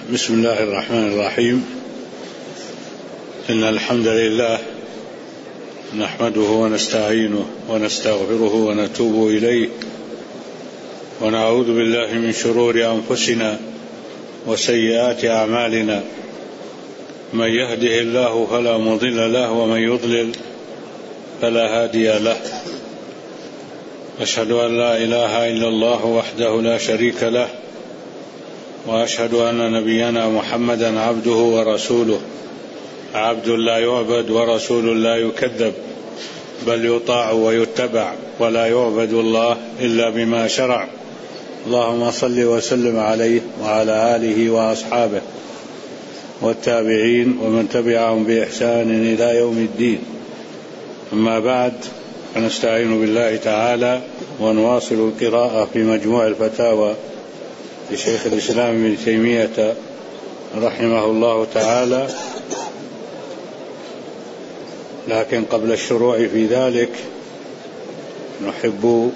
بسم الله الرحمن الرحيم. إن الحمد لله نحمده ونستعينه ونستغفره ونتوب إليه ونعوذ بالله من شرور أنفسنا وسيئات أعمالنا. من يهده الله فلا مضل له ومن يضلل فلا هادي له. أشهد أن لا إله إلا الله وحده لا شريك له، وأشهد أن نبينا محمدا عبده ورسوله، عبد لا يعبد ورسول لا يكذب، بل يطاع ويتبع، ولا يعبد الله إلا بما شرع. اللهم صل وسلم عليه وعلى آله وأصحابه والتابعين ومن تبعهم بإحسان إلى يوم الدين. أما بعد، فنستعين بالله تعالى ونواصل القراءة في مجموع الفتاوى لشيخ الإسلام ابن تيمية رحمه الله تعالى. لكن قبل الشروع في ذلك نحب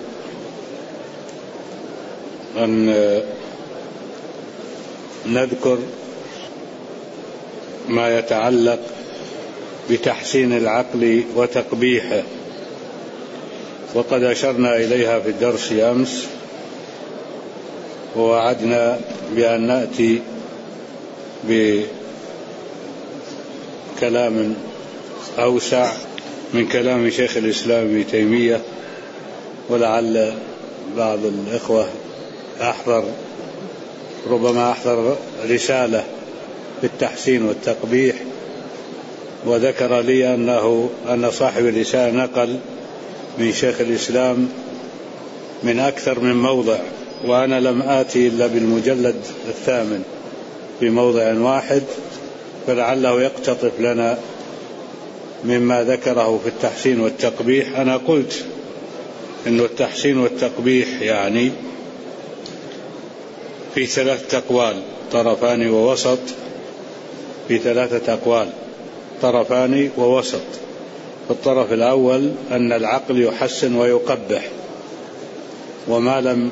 أن نذكر ما يتعلق بتحسين العقل وتقبيحه، وقد أشرنا إليها في الدرس أمس، ووعدنا بأن نأتي بكلام أوسع من كلام شيخ الإسلام ابن تيمية، ولعل بعض الإخوة ربما أحضر رسالة في التحسين والتقبيح، وذكر لي أن صاحب الرسالة نقل من شيخ الإسلام من أكثر من موضع، وأنا لم آتي إلا بالمجلد 8 في موضع واحد، فلعله يقتطف لنا مما ذكره في التحسين والتقبيح. أنا قلت إن التحسين والتقبيح يعني في 3 أقوال، طرفان ووسط، في 3 أقوال، طرفان ووسط. الطرف الأول أن العقل يحسن ويقبح، وما لم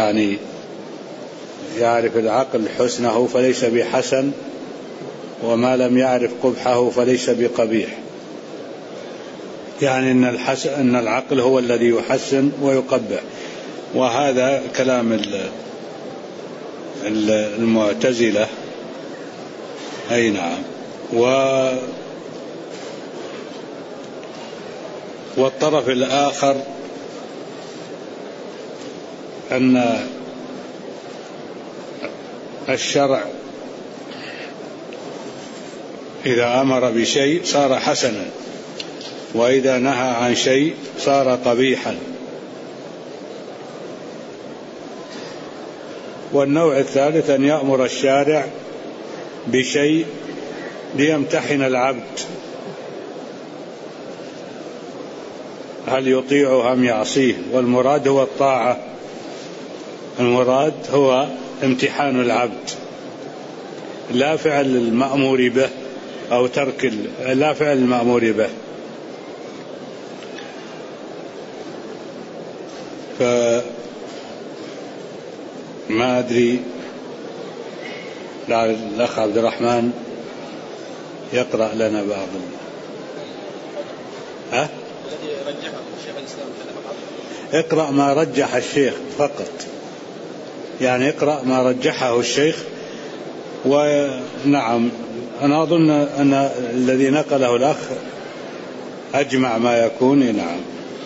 يعرف العقل حسنه فليس بحسن، وما لم يعرف قبحه فليس بقبيح. يعني أن العقل هو الذي يحسن ويقبح، وهذا كلام المعتزلة. أي نعم. والطرف الآخر أن الشرع إذا أمر بشيء صار حسنا، وإذا نهى عن شيء صار قبيحا. والنوع الثالث أن يأمر الشارع بشيء ليمتحن العبد هل يطيعه أم يعصيه، والمراد هو الطاعة، المراد هو امتحان العبد، لا فعل المأمور به أو لا فعل المأمور به. فما أدري، لعل الأخ عبد الرحمن يقرأ لنا بعض اقرأ ما رجح الشيخ فقط، يعني اقرأ ما رجحه الشيخ. ونعم، أنا أظن أن الذي نقله الأخ أجمع ما يكون. نعم.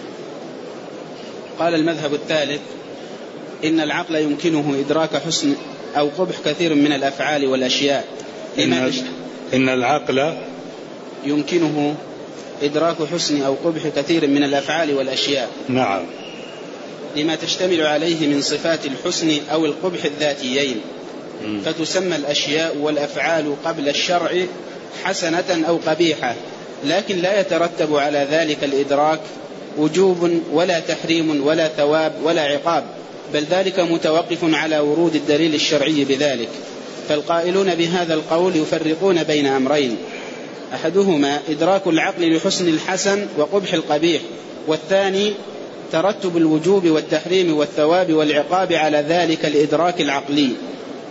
قال المذهب الثالث: إن العقل يمكنه إدراك حسن أو قبح كثير من الأفعال والأشياء. إن العقل يمكنه إدراك حسن أو قبح كثير من الأفعال والأشياء. نعم. لما تشتمل عليه من صفات الحسن أو القبح الذاتيين، فتسمى الأشياء والأفعال قبل الشرع حسنة أو قبيحة، لكن لا يترتب على ذلك الإدراك وجوب ولا تحريم ولا ثواب ولا عقاب، بل ذلك متوقف على ورود الدليل الشرعي بذلك. فالقائلون بهذا القول يفرقون بين أمرين: أحدهما إدراك العقل لحسن الحسن وقبح القبيح، والثاني ترتب الوجوب والتحريم والثواب والعقاب على ذلك الإدراك العقلي.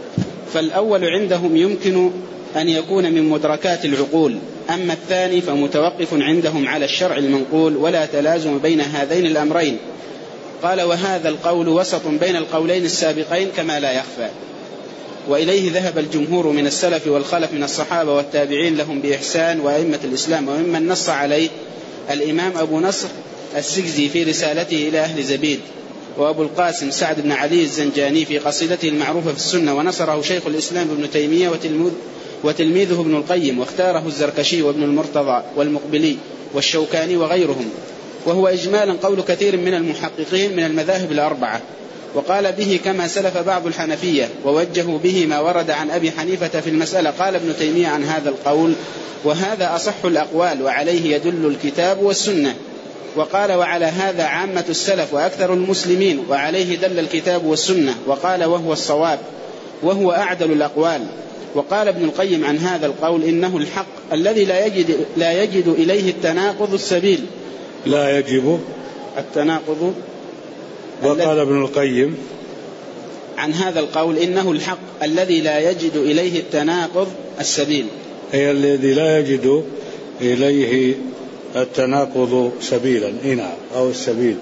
فالأول عندهم يمكن أن يكون من مدركات العقول، أما الثاني فمتوقف عندهم على الشرع المنقول، ولا تلازم بين هذين الأمرين. قال: وهذا القول وسط بين القولين السابقين كما لا يخفى، وإليه ذهب الجمهور من السلف والخلف من الصحابة والتابعين لهم بإحسان وأئمة الإسلام، وممن نص عليه الإمام أبو نصر السجزي في رسالته إلى أهل زبيد، وأبو القاسم سعد بن علي الزنجاني في قصيدته المعروفة في السنة، ونصره شيخ الإسلام ابن تيمية وتلميذه ابن القيم، واختاره الزركشي وابن المرتضى والمقبلي والشوكاني وغيرهم، وهو إجمالا قول كثير من المحققين من المذاهب الأربعة. وقال به كما سلف بعض الحنفية، ووجهوا به ما ورد عن أبي حنيفة في المسألة. قال ابن تيمية عن هذا القول: وهذا أصح الأقوال وعليه يدل الكتاب والسنة. وقال: وعلى هذا عامة السلف وأكثر المسلمين، وعليه دل الكتاب والسنة. وقال: وهو الصواب وهو أعدل الأقوال. وقال ابن القيم عن هذا القول: إنه الحق الذي لا يجد إليه التناقض السبيل. لا يجب التناقض. وقال ابن القيم عن هذا القول: إنه الحق الذي لا يجد إليه التناقض السبيل، هي الذي لا يجد إليه التناقض سبيلا، نعم، أو السبيل.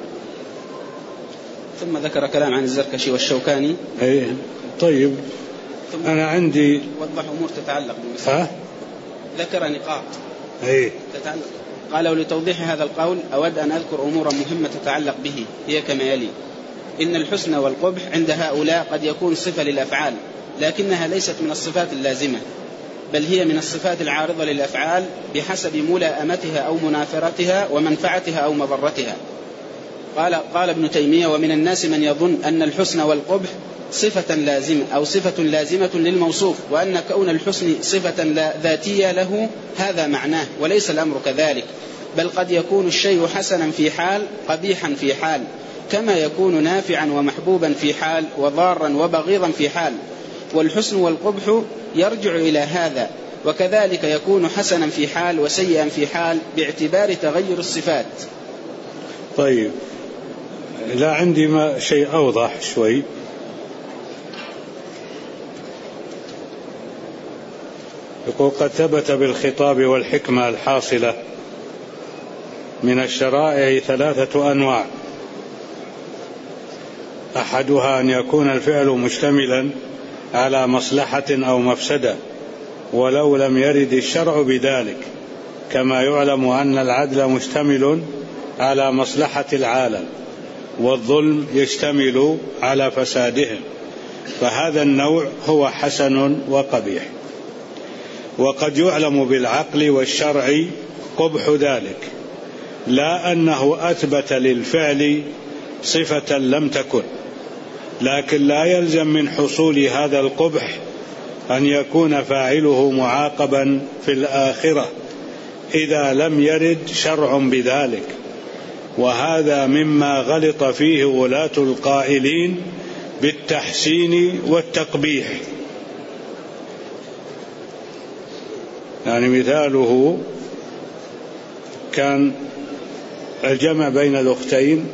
ثم ذكر كلام عن الزركشي والشوكاني. طيب، أنا عندي وضح أمور تتعلق بالمسألة، ذكر نقاط تتعلق. قال: ولتوضيح هذا القول أود أن أذكر أمورا مهمة تتعلق به، هي كما يلي: إن الحسن والقبح عند هؤلاء قد يكون صفة للأفعال، لكنها ليست من الصفات اللازمة، بل هي من الصفات العارضة للأفعال بحسب ملائمتها أو منافرتها ومنفعتها أو مضرتها. قال ابن تيمية: ومن الناس من يظن أن الحسن والقبح صفة لازمة أو صفة لازمة للموصوف، وأن كون الحسن صفة ذاتية له هذا معناه، وليس الأمر كذلك، بل قد يكون الشيء حسنا في حال قبيحا في حال، كما يكون نافعا ومحبوبا في حال وضارا وبغيضا في حال. والحسن والقبح يرجع إلى هذا، وكذلك يكون حسنا في حال وسيئا في حال باعتبار تغير الصفات. طيب، لا عندي شيء أوضح شوي. يقول: قد ثبت بالخطاب والحكمة الحاصلة من الشرائع 3 أنواع: أحدها أن يكون الفعل مشتملا على مصلحة أو مفسدة ولو لم يرد الشرع بذلك، كما يعلم أن العدل مشتمل على مصلحة العالم، والظلم يشتمل على فسادهم، فهذا النوع هو حسن وقبيح. وقد يعلم بالعقل والشرع قبح ذلك، لا أنه أثبت للفعل صفة لم تكن، لكن لا يلزم من حصول هذا القبح أن يكون فاعله معاقبا في الآخرة إذا لم يرد شرع بذلك، وهذا مما غلط فيه ولاة القائلين بالتحسين والتقبيح. يعني مثاله كان الجمع بين الأختين،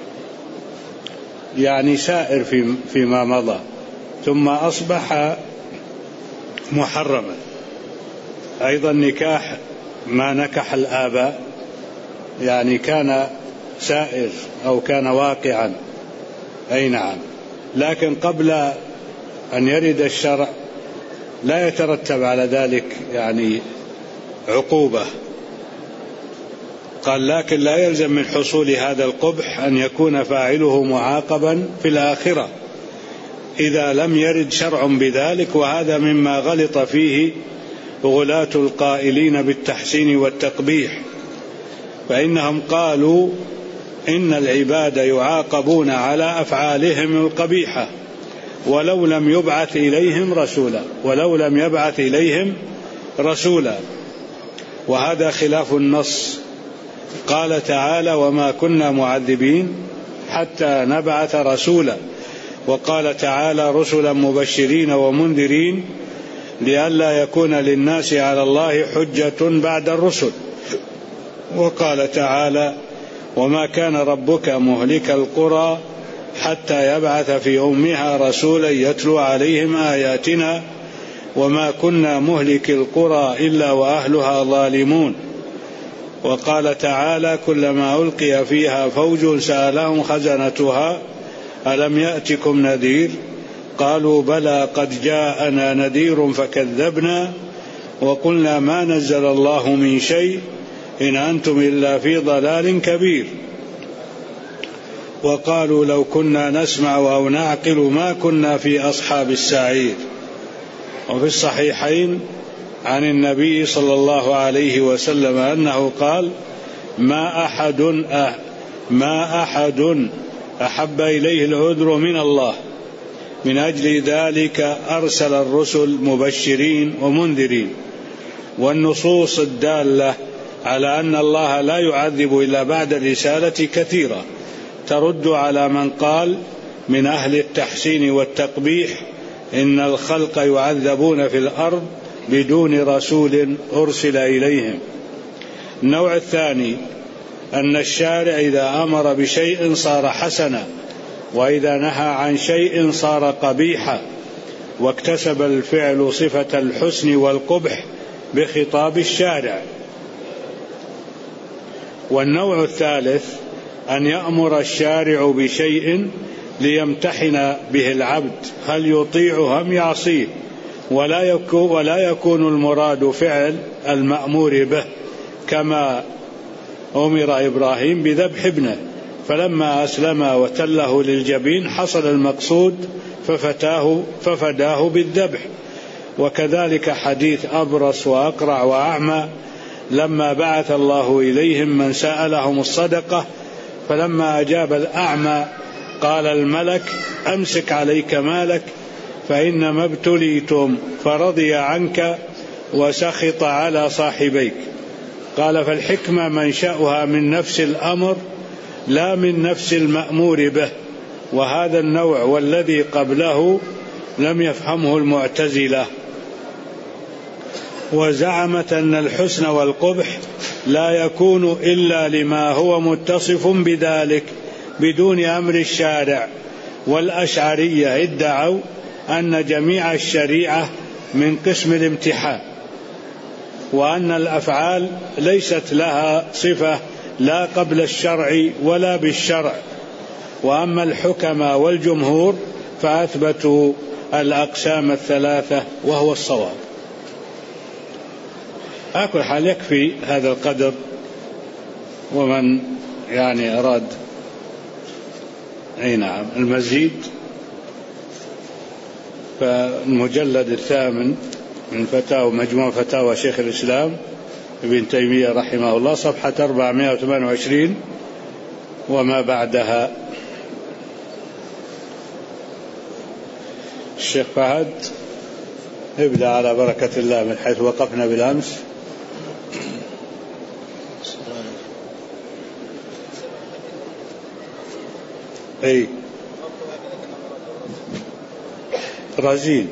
يعني سائر فيما مضى، ثم أصبح محرما. أيضا نكاح ما نكح الآباء، يعني كان سائر أو كان واقعا، أي نعم، لكن قبل أن يرد الشرع لا يترتب على ذلك يعني عقوبة. قال: لكن لا يلزم من حصول هذا القبح أن يكون فاعله معاقبا في الآخرة إذا لم يرد شرع بذلك، وهذا مما غلط فيه غلاة القائلين بالتحسين والتقبيح، فإنهم قالوا إن العباد يعاقبون على أفعالهم القبيحة ولو لم يبعث إليهم رسولا، وهذا خلاف النص. قال تعالى: وما كنا معذبين حتى نبعث رسولا. وقال تعالى: رسلا مبشرين ومنذرين لئلا يكون للناس على الله حجة بعد الرسل. وقال تعالى: وما كان ربك مهلك القرى حتى يبعث في أمها رسولا يتلو عليهم آياتنا وما كنا مهلك القرى إلا وأهلها ظالمون. وقال تعالى: كلما ألقي فيها فوج سألهم خزنتها ألم يأتكم نذير قالوا بلى قد جاءنا نذير فكذبنا وقلنا ما نزل الله من شيء إن أنتم إلا في ضلال كبير. وقالوا لو كنا نسمع أو نعقل ما كنا في أصحاب السعير. وفي الصحيحين عن النبي صلى الله عليه وسلم أنه قال: ما أحد أحب إليه العذر من الله، من أجل ذلك أرسل الرسل مبشرين ومنذرين. والنصوص الدالة على أن الله لا يعذب إلا بعد الرسالة كثيرة ترد على من قال من أهل التحسين والتقبيح إن الخلق يعذبون في الأرض بدون رسول أرسل إليهم. النوع الثاني أن الشارع إذا أمر بشيء صار حسنا، وإذا نهى عن شيء صار قبيحا، واكتسب الفعل صفة الحسن والقبح بخطاب الشارع. والنوع الثالث أن يأمر الشارع بشيء ليمتحن به العبد هل يطيع أم يعصيه، ولا يكون المراد فعل المأمور به، كما أمر إبراهيم بذبح ابنه فلما أسلم وتله للجبين حصل المقصود ففداه بالذبح. وكذلك حديث أبرص وأقرع وأعمى لما بعث الله إليهم من سألهم الصدقة فلما أجاب الأعمى قال الملك: أمسك عليك مالك فإنما ابتليتم، فرضي عنك وسخط على صاحبيك. قال: فالحكمة منشأها من نفس الأمر لا من نفس المأمور به. وهذا النوع والذي قبله لم يفهمه المعتزلة، وزعمت أن الحسن والقبح لا يكون إلا لما هو متصف بذلك بدون أمر الشارع. والأشعرية ادعوا أن جميع الشريعة من قسم الامتحان، وأن الأفعال ليست لها صفة لا قبل الشرع ولا بالشرع. وأما الحكماء والجمهور فأثبتوا الأقسام الثلاثة وهو الصواب. على كل حال يكفي هذا القدر، ومن أراد المزيد فالمجلد 8 من فتاوى مجموع فتاوى شيخ الإسلام ابن تيمية رحمه الله صفحة 428 وما بعدها. الشيخ فهد ابدأ على بركة الله من حيث وقفنا بالأمس. أي رزين،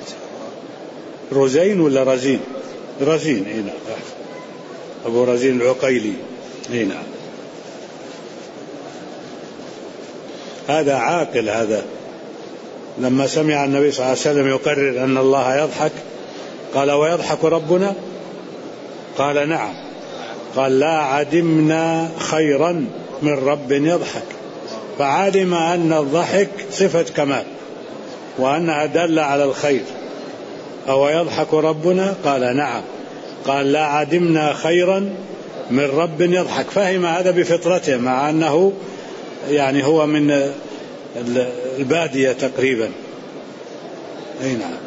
رزين ولا رزين؟ رزين. اي نعم، أبو رزين العقيلي. اي نعم، هذا عاقل. هذا لما سمع النبي صلى الله عليه وسلم يقرر أن الله يضحك قال: ويضحك ربنا؟ قال: نعم. قال: لا عدمنا خيرا من رب يضحك. فعلم أن الضحك صفة كمال وأنها دالة على الخير. أو يضحك ربنا؟ قال: نعم. قال: لا عدمنا خيرا من رب يضحك. فهم هذا بفطرته، مع أنه هو من البادية تقريبا. أي نعم.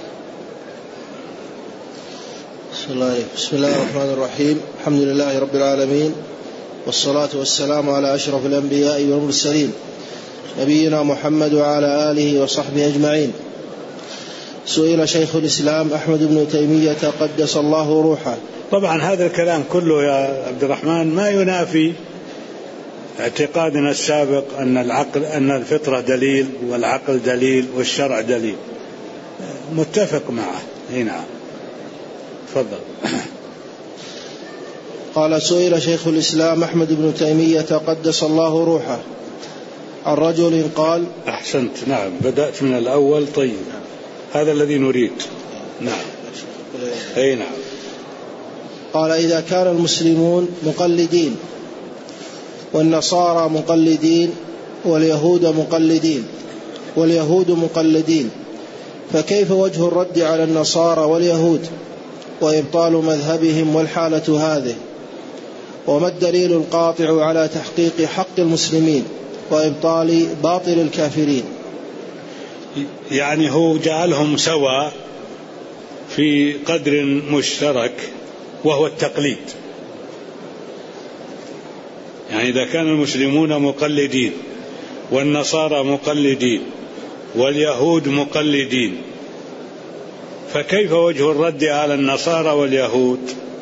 بسم الله الرحمن الرحيم. الحمد لله رب العالمين، والصلاة والسلام على أشرف الأنبياء والمرسلين نبينا محمد وعلى آله وصحبه أجمعين. سئل شيخ الإسلام أحمد بن تيمية قدس الله روحه. طبعا هذا الكلام كله يا عبد الرحمن ما ينافي اعتقادنا السابق أن الفطرة دليل والعقل دليل والشرع دليل، متفق معه. نعم، تفضل. قال: سئل شيخ الإسلام أحمد بن تيمية قدس الله روحه عن رجل قال. أحسنت، نعم، بدأت من الأول. طيب، هذا الذي نريد. نعم، أي نعم. قال: إذا كان المسلمون مقلدين والنصارى مقلدين واليهود مقلدين فكيف وجه الرد على النصارى واليهود وإبطال مذهبهم والحالة هذه؟ وما الدليل القاطع على تحقيق حق المسلمين وإبطال باطل الكافرين؟ يعني هو جعلهم سواء في قدر مشترك وهو التقليد. يعني إذا كان المسلمون مقلدين والنصارى مقلدين واليهود مقلدين، فكيف وجه الرد على النصارى واليهود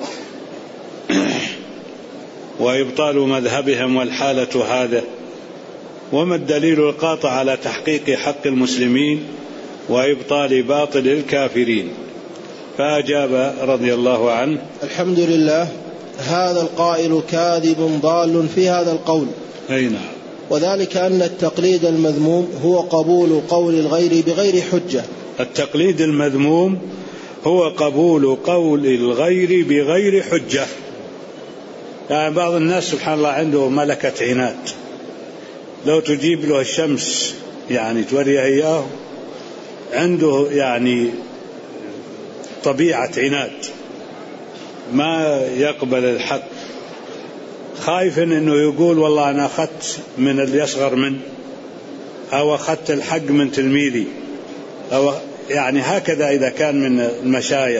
وإبطال مذهبهم والحالة هذا؟ وما الدليل القاطع على تحقيق حق المسلمين وإبطال باطل الكافرين؟ فأجاب رضي الله عنه: الحمد لله، هذا القائل كاذب ضال في هذا القول. أي نعم. وذلك أن التقليد المذموم هو قبول قول الغير بغير حجة. التقليد المذموم هو قبول قول الغير بغير حجة. يعني بعض الناس سبحان الله عنده ملكة عناد، لو تجيب له الشمس يعني توريه إياه، عنده يعني طبيعة عناد، ما يقبل الحق، خايف انه يقول والله انا اخذت من اللي يصغر من، او اخذت الحق من تلميذي، او يعني هكذا اذا كان من المشايخ،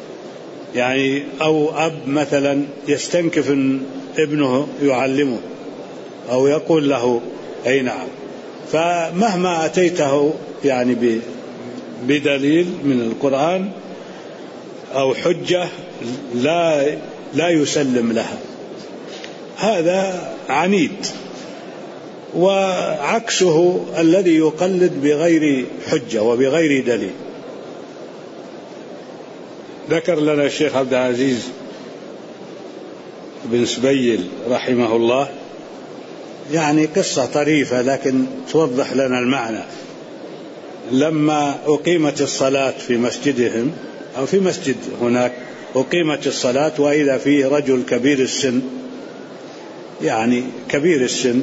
او اب مثلا يستنكف ان ابنه يعلمه او يقول له اي نعم، فمهما اتيته يعني بدليل من القرآن او حجة لا يسلم لها، هذا عنيد. وعكسه الذي يقلد بغير حجة وبغير دليل. ذكر لنا الشيخ عبد العزيز بن سبيل رحمه الله يعني قصة طريفة لكن توضح لنا المعنى. لما أقيمت الصلاة في مسجدهم أو في مسجد هناك، أقيمت الصلاة وإذا فيه رجل كبير السن، يعني كبير السن،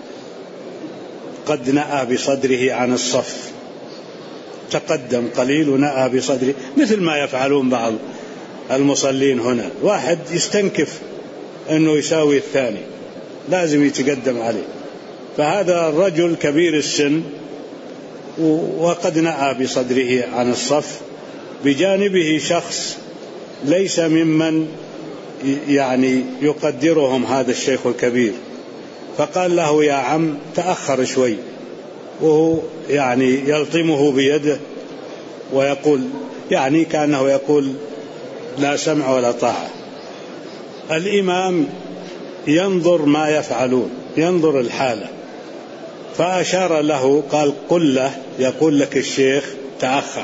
قد نأى بصدره عن الصف، تقدم قليل ونأى بصدره، مثل ما يفعلون بعض المصلين هنا، واحد يستنكف أنه يساوي الثاني، لازم يتقدم عليه. فهذا الرجل كبير السن وقد نأى بصدره عن الصف، بجانبه شخص ليس ممن يعني يقدرهم هذا الشيخ الكبير، فقال له: يا عم تأخر شوي، وهو يعني يلطمه بيده ويقول يعني كأنه يقول لا سمع ولا طاعة. الإمام ينظر ما يفعلون، ينظر الحالة، فأشار له قال: قل له يقول لك الشيخ تأخر.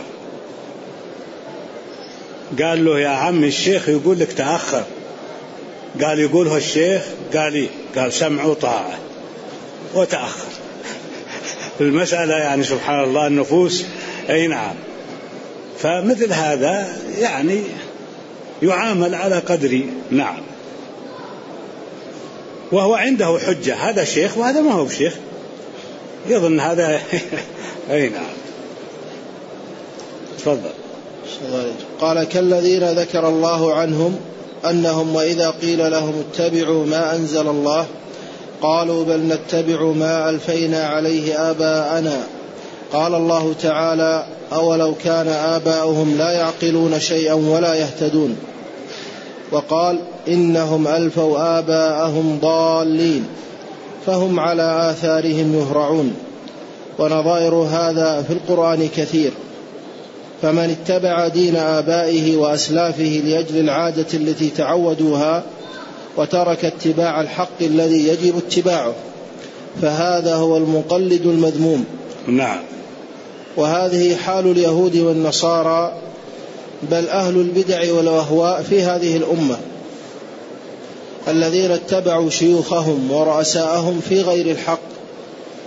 قال له: يا عم الشيخ يقول لك تأخر. قال: يقوله الشيخ؟ قال إيه؟ قال: سمع وطاعة، وتأخر. المسألة يعني سبحان الله النفوس. أي نعم. فمثل هذا يعني يعامل على قدر نعم، وهو عنده حجة، هذا شيخ وهذا ما هو شيخ، يظن هذا. أي نعم. تفضل. قال: كالذين ذكر الله عنهم أنهم وإذا قيل لهم اتبعوا ما أنزل الله قالوا بل نتبع ما ألفينا عليه آباءنا. قال الله تعالى: أولو كان آباؤهم لا يعقلون شيئا ولا يهتدون. وقال: إنهم ألفوا آباءهم ضالين فهم على آثارهم يهرعون. ونظائر هذا في القرآن كثير. فمن اتبع دين آبائه وأسلافه لأجل العادة التي تعودوها وترك اتباع الحق الذي يجب اتباعه فهذا هو المقلد المذموم. نعم. وهذه حال اليهود والنصارى بل أهل البدع والأهواء في هذه الأمة، الذين اتبعوا شيوخهم ورؤساءهم في غير الحق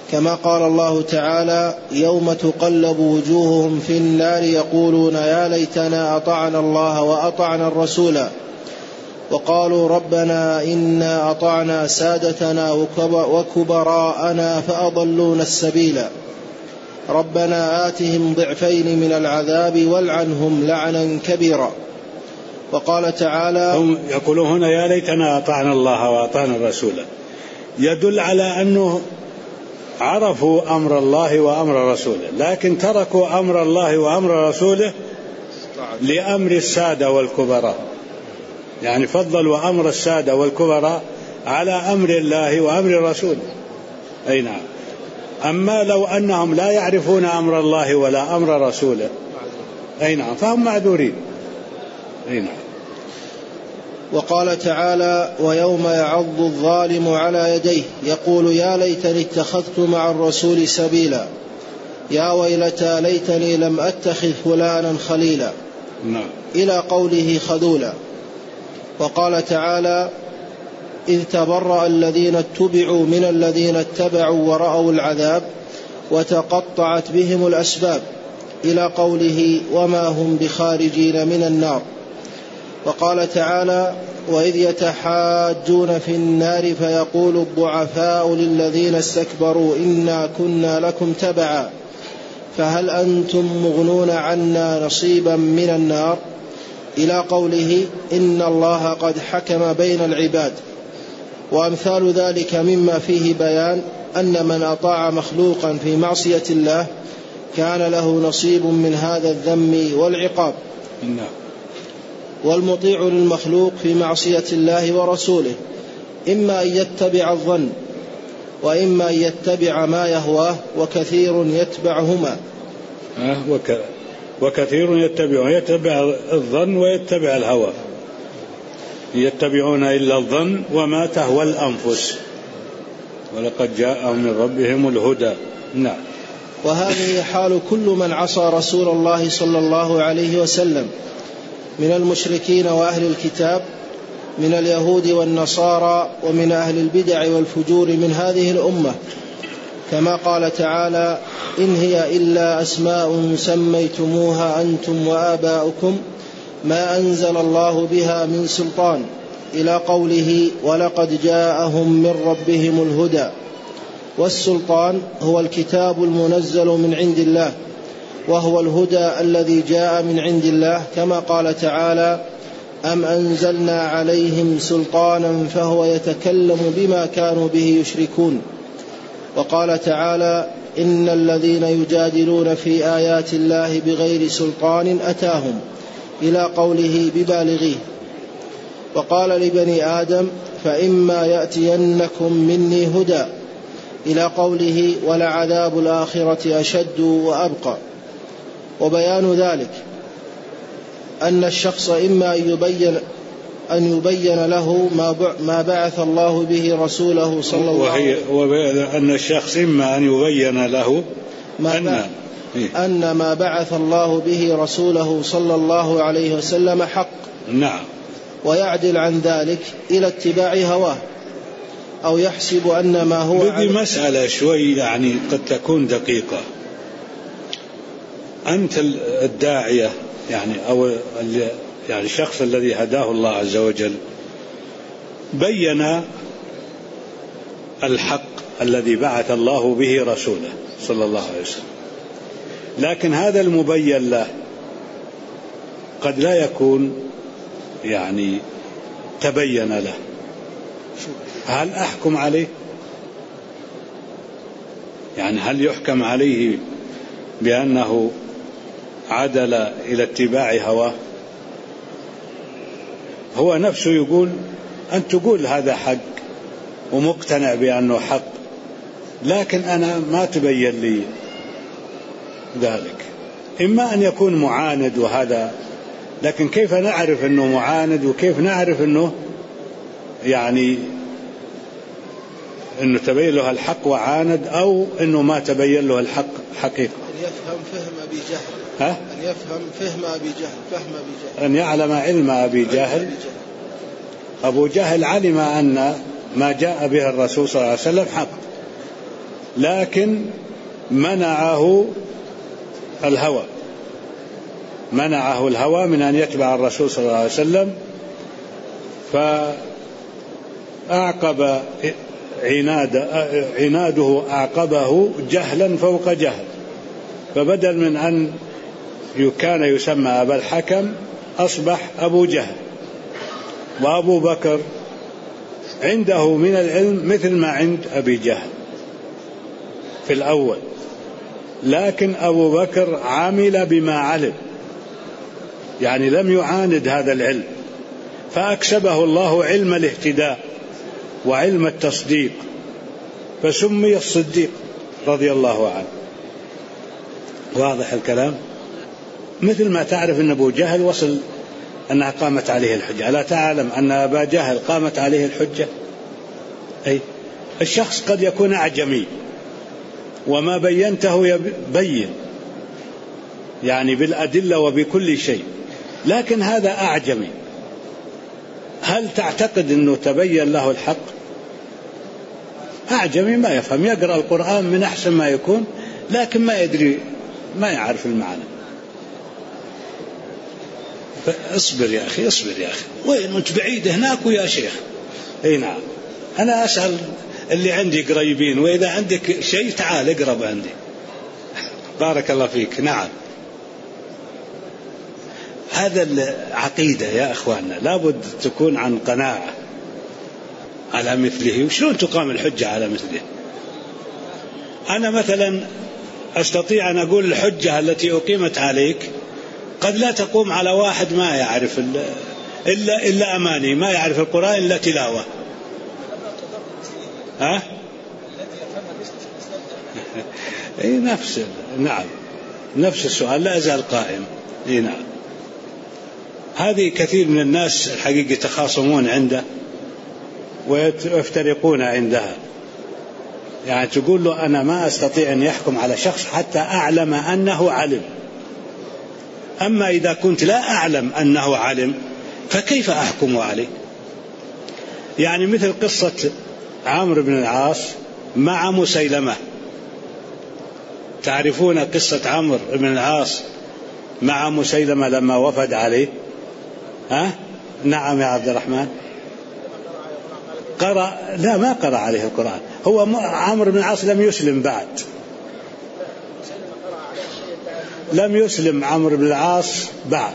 كما قال الله تعالى: يوم تقلب وجوههم في النار يقولون يا ليتنا أطعنا الله وأطعنا الرسول وقالوا ربنا إنا أطعنا سادتنا وكبراءنا فأضلونا السبيل ربنا آتهم ضعفين من العذاب والعنهم لعنا كبيرا. وقال تعالى: هم يقولون هنا يا ليتنا أطعنا الله وأطعنا الرسول، يدل على أنه عرفوا أمر الله وأمر رسوله، لكن تركوا أمر الله وأمر رسوله لأمر السادة والكبراء، يعني فضلوا أمر السادة والكبراء على أمر الله وأمر رسوله. أي نعم. أما لو أنهم لا يعرفون أمر الله ولا أمر رسوله، أي نعم، فهم معذورين. أي نعم. وقال تعالى: ويوم يعض الظالم على يديه يقول يا ليتني اتخذت مع الرسول سبيلا يا ويلتى ليتني لم أتخذ فلانا خليلا. نعم. إلى قوله خذولا. وقال تعالى: إذ تبرأ الذين اتبعوا من الذين اتبعوا ورأوا العذاب وتقطعت بهم الأسباب، إلى قوله: وما هم بخارجين من النار. وقال تعالى: وإذ يتحاجون في النار فيقول الضعفاء للذين استكبروا إنا كنا لكم تبعا فهل أنتم مغنون عنا نصيبا من النار، إلى قوله: إن الله قد حكم بين العباد. وأمثال ذلك مما فيه بيان أن من أطاع مخلوقا في معصية الله كان له نصيب من هذا الذم والعقاب. والمطيع للمخلوق في معصية الله ورسوله إما أن يتبع الظن وإما أن يتبع ما يهواه، وكثير يتبعهما. وكثير يتبع الظن ويتبع الهوى، يتبعون إلا الظن وما تهوى الأنفس ولقد جاءهم من ربهم الهدى. نعم. وهذه حال كل من عصى رسول الله صلى الله عليه وسلم من المشركين وأهل الكتاب، من اليهود والنصارى، ومن أهل البدع والفجور من هذه الأمة، كما قال تعالى: إن هي إلا أسماء سميتموها أنتم وآباؤكم ما أنزل الله بها من سلطان، إلى قوله: ولقد جاءهم من ربهم الهدى. والسلطان هو الكتاب المنزل من عند الله، وهو الهدى الذي جاء من عند الله، كما قال تعالى: أم أنزلنا عليهم سلطانا فهو يتكلم بما كانوا به يشركون. وقال تعالى: إن الذين يجادلون في آيات الله بغير سلطان أتاهم، إلى قوله: ببالغيه. وقال لبني آدم: فإما يأتينكم مني هدى، إلى قوله: ولعذاب الآخرة أشد وأبقى. وبيان ذلك أن الشخص إما أن يبين له ما بعث الله به رسوله صلى الله عليه وسلم، وأن الشخص إما أن يبين له أن ما بعث الله به رسوله صلى الله عليه وسلم حق. نعم. ويعدل عن ذلك إلى اتباع هواه، أو يحسب أن ما هو بدي مسألة شوي يعني قد تكون دقيقة. أنت الداعية يعني أو يعني الشخص الذي هداه الله عز وجل بين الحق الذي بعث الله به رسوله صلى الله عليه وسلم، لكن هذا المبين له قد لا يكون يعني تبين له، هل أحكم عليه؟ يعني هل يحكم عليه بأنه عدل إلى اتباع هواه؟ هو نفسه يقول أن تقول هذا حق ومقتنع بأنه حق، لكن أنا ما تبين لي ذلك. إما أن يكون معاند وهذا، لكن كيف نعرف أنه معاند وكيف نعرف أنه يعني أنه تبين له الحق وعاند، أو أنه ما تبين له الحق حقيقة؟ أن يفهم فهم أبي جهل. أن يفهم فهم أبي جهل، فهم أبي جهل، أن يعلم علم أبي جهل. أبو جهل علم أن ما جاء به الرسول صلى الله عليه وسلم حق، لكن منعه الهوى من أن يتبع الرسول صلى الله عليه وسلم، فأعقب عناده أعقبه جهلا فوق جهل، فبدل من أن كان يسمى أبا الحكم أصبح أبو جهل. وأبو بكر عنده من العلم مثل ما عند أبي جهل في الأول، لكن أبو بكر عمل بما علم، يعني لم يعاند هذا العلم، فأكسبه الله علم الاهتداء وعلم التصديق، فسمي الصديق رضي الله عنه. واضح الكلام؟ مثل ما تعرف أن أبو جهل وصل أنها قامت عليه الحجة، ألا تعلم أن أبا جهل قامت عليه الحجة؟ أي الشخص قد يكون أعجمي وما بينته يبين، يعني بالأدلة وبكل شيء، لكن هذا أعجمي، هل تعتقد أنه تبين له الحق؟ أعجمي ما يفهم، يقرأ القرآن من أحسن ما يكون، لكن ما يدري، ما يعرف المعنى. اصبر يا أخي، اصبر يا أخي، وين أنت بعيد هناك ويا شيخ؟ اي نعم، أنا أسأل اللي عندي قريبين، وإذا عندك شيء تعال اقرب عندي. بارك الله فيك. نعم، هذا العقيدة يا أخواننا لابد تكون عن قناعة على مثله. وشلون تقام الحجة على مثله؟ أنا مثلا أستطيع أن أقول الحجة التي أقيمت عليك قد لا تقوم على واحد ما يعرف إلا أماني، ما يعرف القرآن إلا تلاوة. ها؟ أي نفس، نعم، نفس السؤال لا يزال قائم. أي نعم، هذه كثير من الناس الحقيقة يتخاصمون عنده ويفترقون عندها. يعني تقول له أنا ما أستطيع أن يحكم على شخص حتى أعلم أنه علم، أما إذا كنت لا أعلم أنه علم فكيف أحكم عليه؟ يعني مثل قصة عمرو بن العاص مع مسيلمة. تعرفون قصة عمرو بن العاص مع مسيلمة لما وفد عليه؟ ها؟ نعم يا عبد الرحمن. قرأ؟ لا، ما قرأ عليه القرآن. هو عمرو بن العاص لم يسلم بعد، لم يسلم عمرو بن العاص بعد،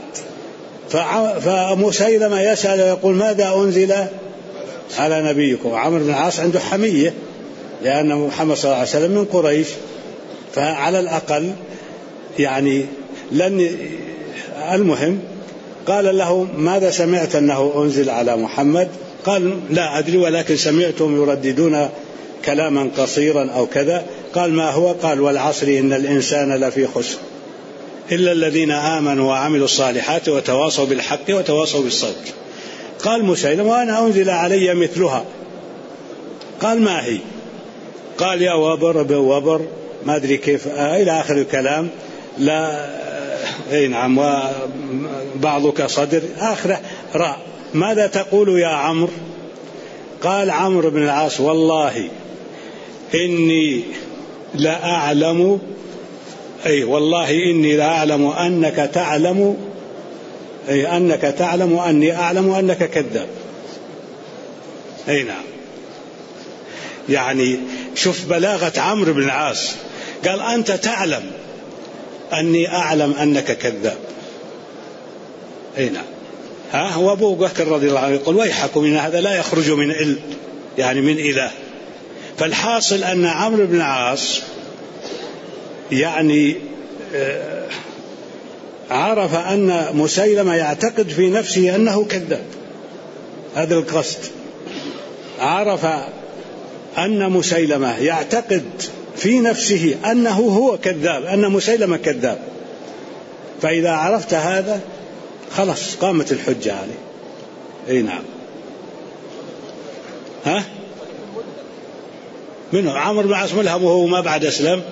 فمسيلمة يسأل ويقول ماذا أنزل على نبيكم؟ عمرو بن العاص عنده حمية لأن محمد صلى الله عليه وسلم من قريش، فعلى الأقل يعني المهم قال له ماذا سمعت أنه أنزل على محمد؟ قال لا أدري، ولكن سمعتهم يرددون كلاما قصيرا أو كذا. قال ما هو؟ قال والعصر إن الإنسان لفي خسر إلا الذين آمنوا وعملوا الصالحات وتواصوا بالحق وتواصوا بالصبر. قال مسيلمة وأنا أنزل علي مثلها. قال ما هي؟ قال يا وبر بوبر ما أدري كيف إلى آخر الكلام. لا أي نعم، وبعضك صدر آخره راء. ماذا تقول يا عمرو؟ قال عمرو بن العاص والله إني لأعلم، أي والله إني لأعلم أنك تعلم، أي أنك تعلم أني أعلم أنك كذاب. أي نعم، يعني شوف بلاغة عمرو بن العاص، قال أنت تعلم أني أعلم أنك كذاب. أي نعم. ها، وأبو بكر رضي الله عنه يقول ويحكم إن هذا لا يخرج من علم، يعني من إله. فالحاصل أن عمرو بن العاص يعني عرف أن مسيلمة يعتقد في نفسه أنه كذاب، هذا القصد. عرف أن مسيلمة يعتقد في نفسه أنه هو كذاب، أن مسيلمة كذاب. فإذا عرفت هذا خلاص قامت الحجة عليه. أي نعم. ها؟ منه عمرو بن العاص ملهم وهو ما بعد أسلم.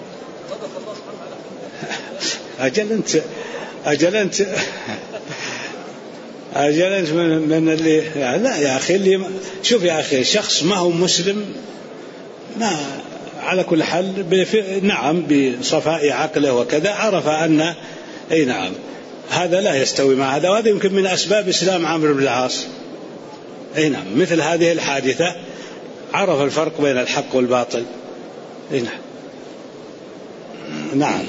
أجل أنت من اللي لا يا أخي، اللي شوف يا أخي، شخص ما هو مسلم ما على كل حال نعم بصفاء عقله وكذا عرف أن أي نعم هذا لا يستوي مع هذا، وهذا يمكن من أسباب إسلام عمرو بن العاص. أي نعم مثل هذه الحادثة عرف الفرق بين الحق والباطل. أي نعم. نعم.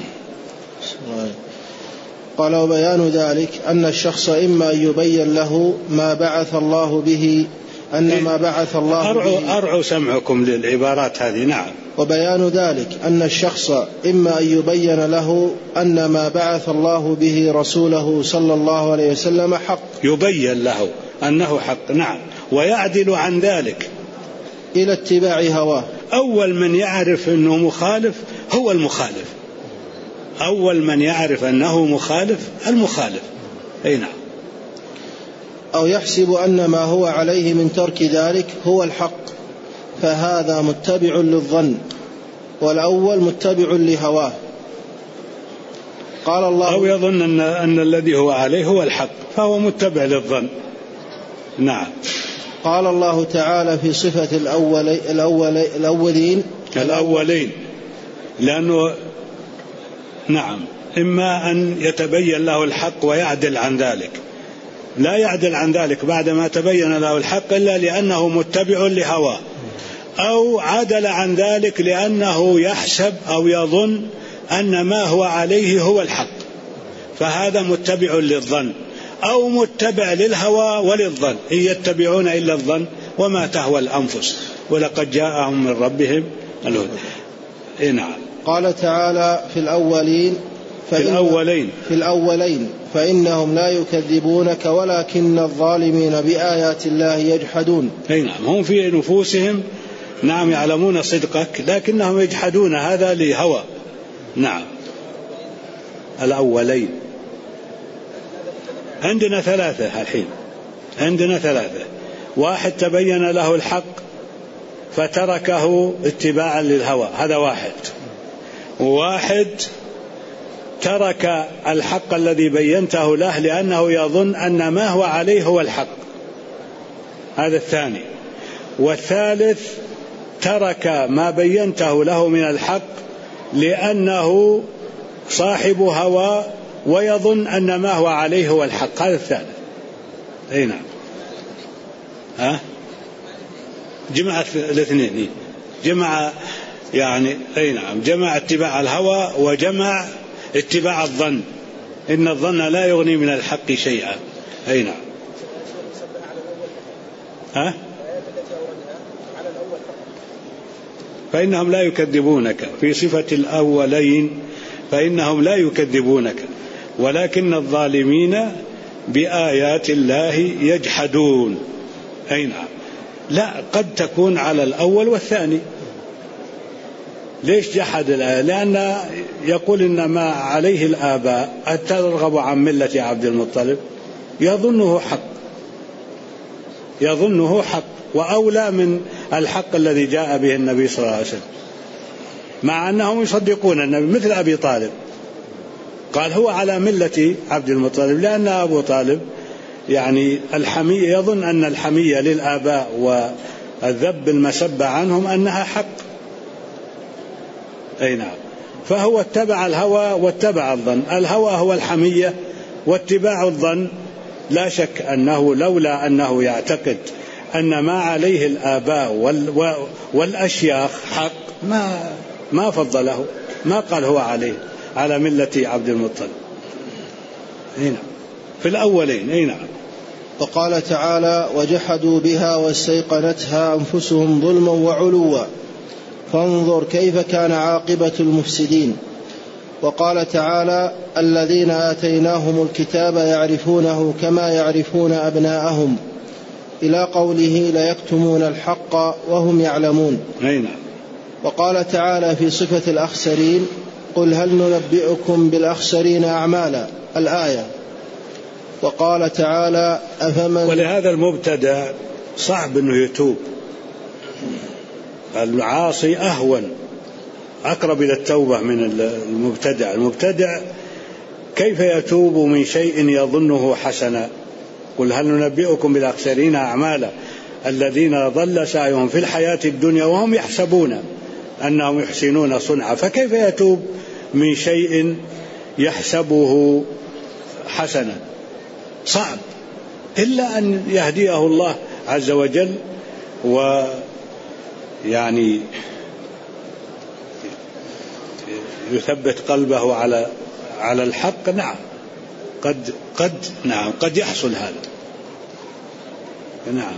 قال وبيان ذلك أن الشخص إما أن يبين له ما بعث الله به ما بعث الله به. أرعوا سمعكم للعبارات هذه. نعم. وبيان ذلك أن الشخص إما أن يبين له أن ما بعث الله به رسوله صلى الله عليه وسلم حق، يبين له أنه حق. نعم. ويعدل عن ذلك إلى اتباع هواه. أول من يعرف أنه مخالف هو المخالف، أول من يعرف أنه مخالف المخالف. أي نعم. أو يحسب أن ما هو عليه من ترك ذلك هو الحق، فهذا متبع للظن، والأول متبع لهواه. قال الله أو يظن أن الذي هو عليه هو الحق فهو متبع للظن. نعم. قال الله تعالى في صفة الأولين لأنه نعم إما أن يتبين له الحق ويعدل عن ذلك، لا يعدل عن ذلك بعدما تبين له الحق إلا لأنه متبع لهواه، أو عدل عن ذلك لأنه يحسب أو يظن أن ما هو عليه هو الحق، فهذا متبع للظن، أو متبع للهوى وللظن، إن يتبعون إلا الظن وما تهوى الأنفس ولقد جاءهم من ربهم الهدى. نعم. قال تعالى في الأولين فإنهم لا يكذبونك ولكن الظالمين بآيات الله يجحدون. نعم. هم في نفوسهم نعم يعلمون صدقك لكنهم يجحدون هذا لهوى. نعم. الأولين عندنا ثلاثة الحين، عندنا ثلاثة. واحد تبين له الحق فتركه اتباعا للهوى، هذا واحد. وواحد ترك الحق الذي بينته له لأنه يظن أن ما هو عليه هو الحق، هذا الثاني. والثالث ترك ما بينته له من الحق لأنه صاحب هوى ويظن أن ما هو عليه هو الحق، هذا الثالث. أي نعم. جمع الاثنين، جمع يعني أي نعم جمع اتباع الهوى وجمع اتباع الظن، إن الظن لا يغني من الحق شيئا. أي نعم. فإنهم لا يكذبونك في صفة الأولين، فإنهم لا يكذبونك ولكن الظالمين بآيات الله يجحدون. أي نعم. لا، قد تكون على الأول والثاني. ليش جحد الآية؟ لأن يقول إن ما عليه الآباء أترغب عن ملة عبد المطلب، يظنه حق وأولى من الحق الذي جاء به النبي صلى الله عليه وسلم، مع أنهم يصدقون النبي. مثل أبي طالب قال هو على ملة عبد المطلب، لأن أبو طالب يعني الحمية، يظن أن الحمية للآباء والذب المسبة عنهم أنها حق. أي نعم. فهو اتبع الهوى واتبع الظن. الهوى هو الحمية، واتباع الظن لا شك أنه لولا أنه يعتقد أن ما عليه الآباء والأشياخ حق ما فضله، ما قال هو على ملة عبد المطلب. هنا في الأولين. أي نعم. وقال تعالى وجحدوا بها واستيقنتها أنفسهم ظلما وعلوا فانظر كيف كان عاقبة المفسدين. وقال تعالى الذين آتيناهم الكتاب يعرفونه كما يعرفون أبناءهم، إلى قوله ليكتمون الحق وهم يعلمون. نعم. وقال تعالى في صفة الأخسرين قل هل ننبئكم بالأخسرين أعمالا، الآية. وقال تعالى ولهذا المبتدع صعب أنه يتوب، العاصي أهون أقرب إلى التوبة من المبتدع كيف يتوب من شيء يظنه حسنا؟ قل هل ننبئكم بالأخسرين أعمالا الذين ضل سعيهم في الحياة الدنيا وهم يحسبون أنهم يحسنون صنعا، فكيف يتوب من شيء يحسبه حسنا؟ صعب، إلا أن يهديه الله عز وجل ويعني يثبت قلبه على الحق. نعم قد يحصل هذا. نعم.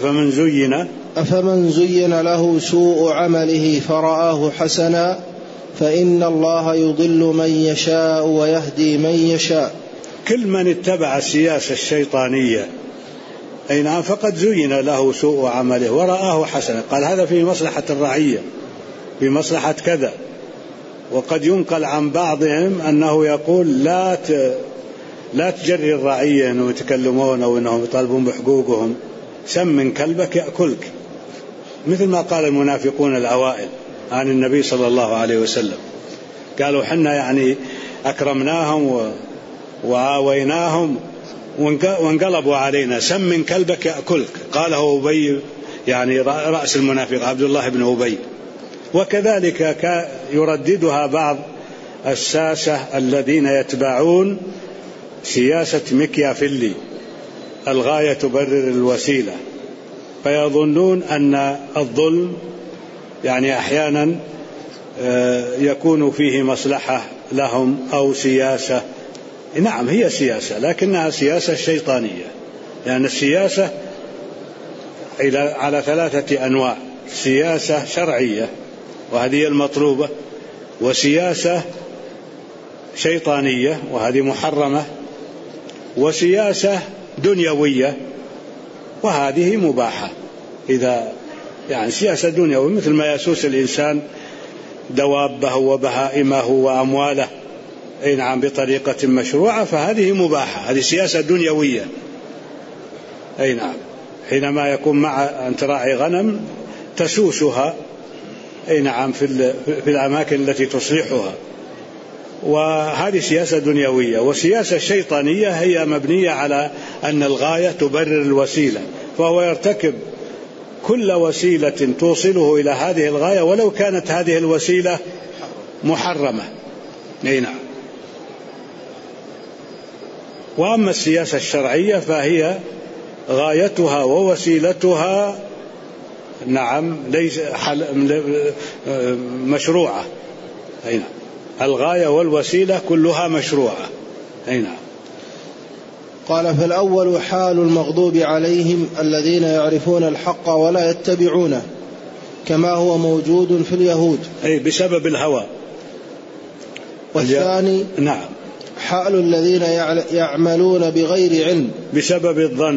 أفمن زين له سوء عمله فرآه حسنا فإن الله يضل من يشاء ويهدي من يشاء. كل من اتبع السياسة الشيطانية أي نعم فقد زين له سوء عمله ورآه حسنا، قال هذا في مصلحة الرعية، في مصلحة كذا. وقد ينقل عن بعضهم أنه يقول لا تجري الرعية أنهم يتكلمون أو أنهم يطالبون بحقوقهم، سمن كلبك يأكلك، مثل ما قال المنافقون الأوائل عن النبي صلى الله عليه وسلم. قالوا حنا يعني أكرمناهم وآويناهم وانقلبوا علينا، سمن كلبك يأكلك. قاله أبي يعني رأس المنافق عبد الله بن أبي. وكذلك يرددها بعض الساسة الذين يتبعون سياسة ميكيافيلي، الغاية تبرر الوسيلة، فيظنون أن الظلم يعني أحيانا يكون فيه مصلحة لهم أو سياسة. نعم هي سياسة، لكنها سياسة شيطانية، لأن السياسة على 3 أنواع: سياسة شرعية وهذه المطلوبة، وسياسة شيطانية وهذه محرمة، وسياسة دنيوية وهذه مباحة. إذا يعني سياسة دنيوية مثل ما يسوس الإنسان دوابه وبهائمه وأمواله أي نعم بطريقة مشروعة فهذه مباحة، هذه سياسة دنيوية. أي نعم حينما يكون مع أن تراعي غنم تسوسها أي نعم في الأماكن التي تصلحها، وهذه سياسة دنيوية. وسياسة شيطانية هي مبنية على أن الغاية تبرر الوسيلة، فهو يرتكب كل وسيلة توصله إلى هذه الغاية ولو كانت هذه الوسيلة محرمة. أي نعم. وأما السياسة الشرعية فهي غايتها ووسيلتها نعم ليس مشروعة. أي نعم الغاية والوسيلة كلها مشروعة. أي نعم. قال: فالأول حال المغضوب عليهم الذين يعرفون الحق ولا يتبعونه، كما هو موجود في اليهود أي بسبب الهوى. والثاني نعم حال الذين يعملون بغير علم بسبب الظن.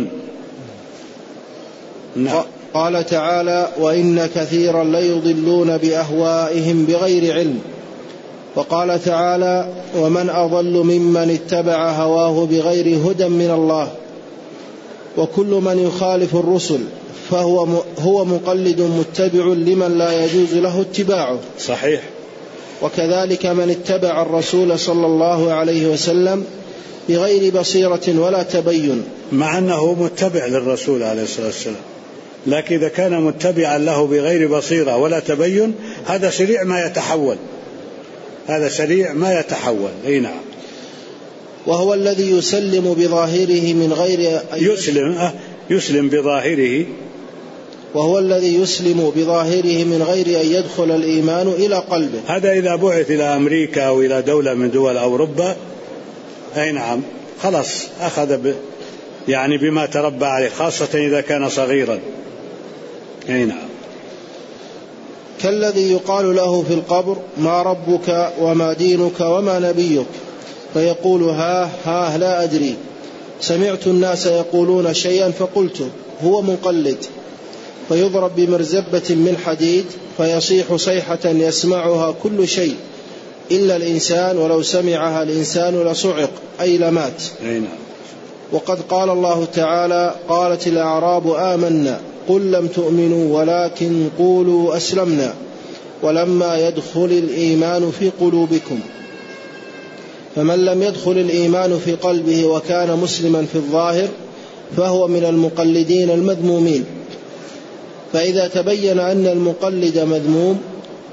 نعم. قال تعالى: وإن كثيرا ليضلون بأهوائهم بغير علم. وقال تعالى: ومن أضل ممن اتبع هواه بغير هدى من الله. وكل من يخالف الرسل فهو مقلد متبع لمن لا يجوز له اتباعه. صحيح. وكذلك من اتبع الرسول صلى الله عليه وسلم بغير بصيرة ولا تبين، مع أنه متبع للرسول عليه الصلاة والسلام، لكن إذا كان متبعا له بغير بصيرة ولا تبين هذا سريع ما يتحول، هذا سريع ما يتحول. أي نعم. وهو الذي يسلم بظاهره من غير يسلم بظاهره، وهو الذي يسلم بظاهره من غير أن يدخل الإيمان إلى قلبه. هذا إذا بعث إلى أمريكا أو إلى دولة من دول أوروبا أي نعم خلاص أخذ يعني بما تربى عليه، خاصة إذا كان صغيرا. أي نعم. كالذي يقال له في القبر: ما ربك وما دينك وما نبيك؟ فيقول: ها لا أدري، سمعت الناس يقولون شيئا فقلته، هو مقلد. فيضرب بمرزبة من حديد فيصيح صيحة يسمعها كل شيء إلا الإنسان، ولو سمعها الإنسان لصعق أي لمات. وقد قال الله تعالى: قالت الأعراب آمنا قل لم تؤمنوا ولكن قولوا أسلمنا ولما يدخل الإيمان في قلوبكم. فمن لم يدخل الإيمان في قلبه وكان مسلما في الظاهر فهو من المقلدين المذمومين. فإذا تبين أن المقلد مذموم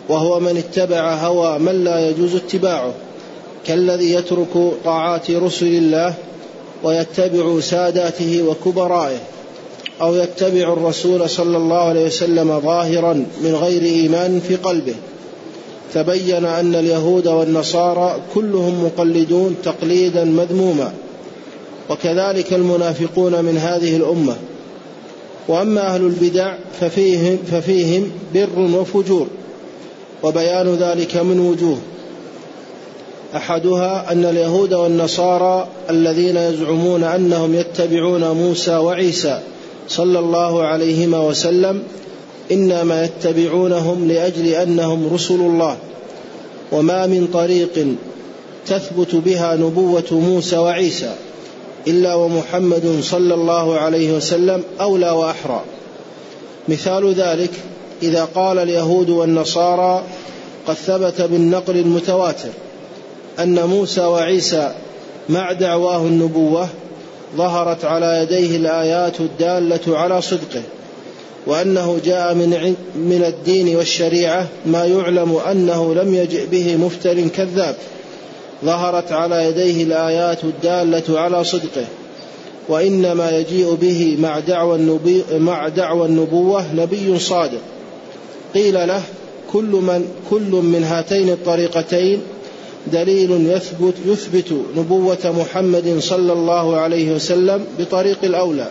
وهو من اتبع هوى من لا يجوز اتباعه، كالذي يترك طاعات رسل الله ويتبع ساداته وكبرائه، أو يتبع الرسول صلى الله عليه وسلم ظاهرا من غير إيمان في قلبه. تبين أن اليهود والنصارى كلهم مقلدون تقليدا مذموما، وكذلك المنافقون من هذه الأمة. وأما أهل البدع ففيهم بر وفجور، وبيان ذلك من وجوه: أحدها أن اليهود والنصارى الذين يزعمون أنهم يتبعون موسى وعيسى صلى الله عليهما وسلم إنما يتبعونهم لأجل أنهم رسل الله، وما من طريق تثبت بها نبوة موسى وعيسى إلا ومحمد صلى الله عليه وسلم أولى وأحرى. مثال ذلك إذا قال اليهود والنصارى قد ثبت بالنقل المتواتر أن موسى وعيسى مع دعواه النبوة ظهرت على يديه الآيات الدالة على صدقه، وأنه جاء من الدين والشريعة ما يعلم أنه لم يجئ به مفتر كذاب، ظهرت على يديه الآيات الدالة على صدقه، وإنما يجيء به مع دعوى النبوة نبي صادق. قيل له: كل من هاتين الطريقتين دليل يثبت نبوة محمد صلى الله عليه وسلم بطريق الأولى.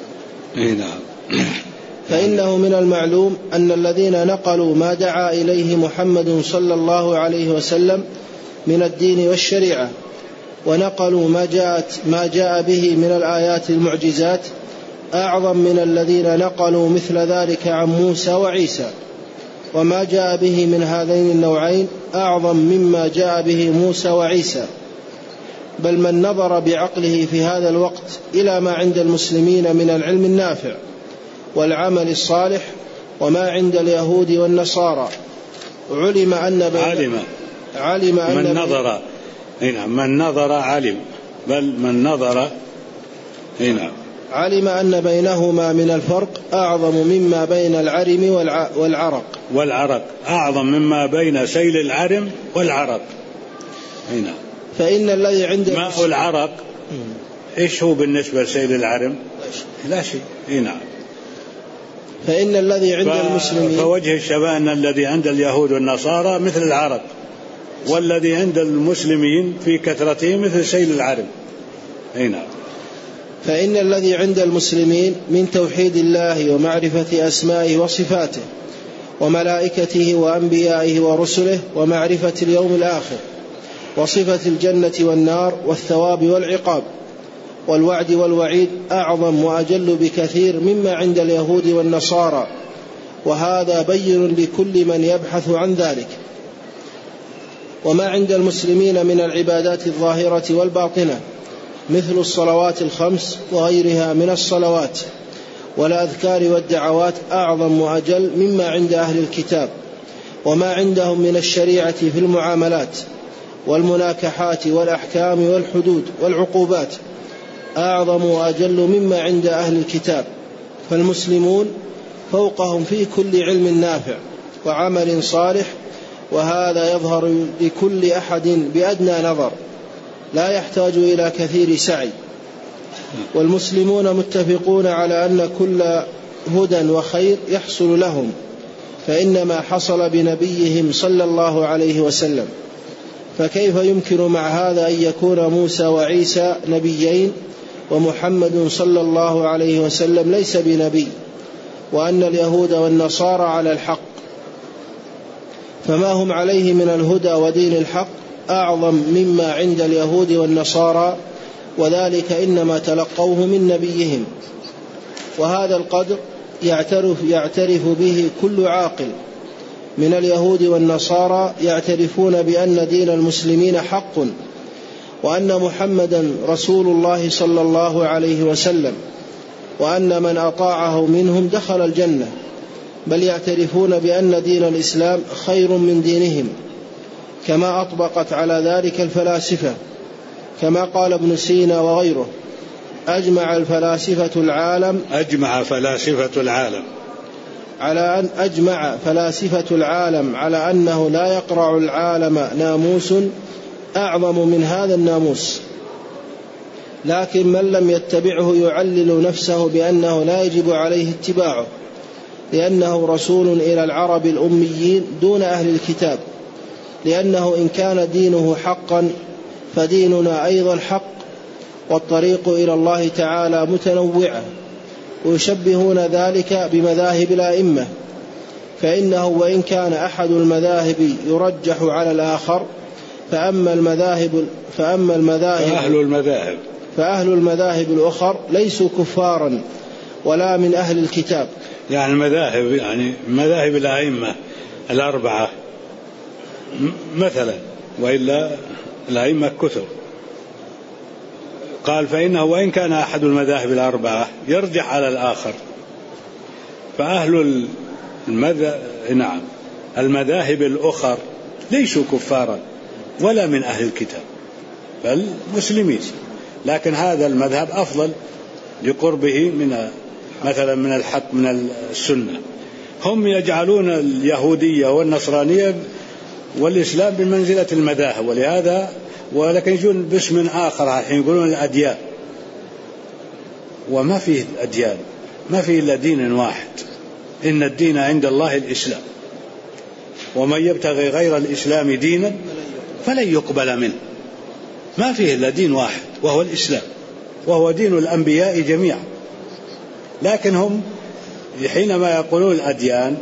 فإنه من المعلوم أن الذين نقلوا ما دعا إليه محمد صلى الله عليه وسلم من الدين والشريعة، ونقلوا ما جاء به من الآيات المعجزات، أعظم من الذين نقلوا مثل ذلك عن موسى وعيسى. وما جاء به من هذين النوعين أعظم مما جاء به موسى وعيسى. بل من نظر بعقله في هذا الوقت إلى ما عند المسلمين من العلم النافع والعمل الصالح وما عند اليهود والنصارى علم أن علم أن بينهما من الفرق أعظم مما بين العرم والعرق أعظم مما بين سيل العرم والعرق. فإن الذي عند ماء العرق إيش هو بالنسبة لسيل العرم؟ لا شيء. فإن الذي عند المسلمين فوجه الشبه أن الذي عند اليهود والنصارى مثل العرق، والذي عند المسلمين في كثرتهم مثل سيل العرم. فإن الذي عند المسلمين من توحيد الله ومعرفة أسمائه وصفاته وملائكته وأنبيائه ورسله ومعرفة اليوم الآخر وصفة الجنة والنار والثواب والعقاب والوعد والوعيد أعظم وأجل بكثير مما عند اليهود والنصارى، وهذا بين لكل من يبحث عن ذلك. وما عند المسلمين من العبادات الظاهرة والباطنة مثل الصلوات الخمس وغيرها من الصلوات والأذكار والدعوات أعظم وأجل مما عند أهل الكتاب. وما عندهم من الشريعة في المعاملات والمناكحات والأحكام والحدود والعقوبات أعظم وأجل مما عند أهل الكتاب. فالمسلمون فوقهم في كل علم نافع وعمل صالح، وهذا يظهر لكل أحد بأدنى نظر لا يحتاج إلى كثير سعي. والمسلمون متفقون على أن كل هدى وخير يحصل لهم، فإنما حصل بنبيهم صلى الله عليه وسلم. فكيف يمكن مع هذا أن يكون موسى وعيسى نبيين ومحمد صلى الله عليه وسلم ليس بنبي، وأن اليهود والنصارى على الحق؟ فما هم عليه من الهدى ودين الحق أعظم مما عند اليهود والنصارى، وذلك إنما تلقوه من نبيهم. وهذا القدر يعترف به كل عاقل من اليهود والنصارى، يعترفون بأن دين المسلمين حق، وأن محمدا رسول الله صلى الله عليه وسلم، وأن من أطاعه منهم دخل الجنة. بل يعترفون بأن دين الإسلام خير من دينهم، كما أطبقت على ذلك الفلاسفة، كما قال ابن سينا وغيره: أجمع فلاسفة العالم على أن أجمع فلاسفة العالم على أنه لا يقرع العالم ناموس أعظم من هذا الناموس، لكن من لم يتبعه يعلل نفسه بأنه لا يجب عليه اتباعه، لأنه رسول إلى العرب الأميين دون أهل الكتاب، لأنه إن كان دينه حقا فديننا أيضا حق، والطريق إلى الله تعالى متنوعة. ويشبهون ذلك بمذاهب الأئمة، فإنه وإن كان أحد المذاهب يرجح على الآخر فأهل المذاهب الأخر ليسوا كفارا ولا من أهل الكتاب. يعني المذاهب، يعني مذاهب الأئمة الأربعة مثلا، وإلا الأئمة كثر. قال فإنه وإن كان أحد المذاهب الأربعة يرجح على الآخر، فأهل المذاهب الأخر ليسوا كفارا ولا من أهل الكتاب بل مسلمين، لكن هذا المذهب أفضل لقربه مثلا من الحق من السنة. هم يجعلون اليهودية والنصرانية والإسلام بمنزلة المذاهب، ولكن يجون باسم آخر الحين يقولون الأديان، وما فيه الأديان، ما فيه إلا دين واحد، إن الدين عند الله الإسلام، ومن يبتغي غير الإسلام دينا فلن يقبل منه. ما فيه إلا دين واحد وهو الإسلام، وهو دين الأنبياء جميعا. لكن هم حينما يقولون الأديان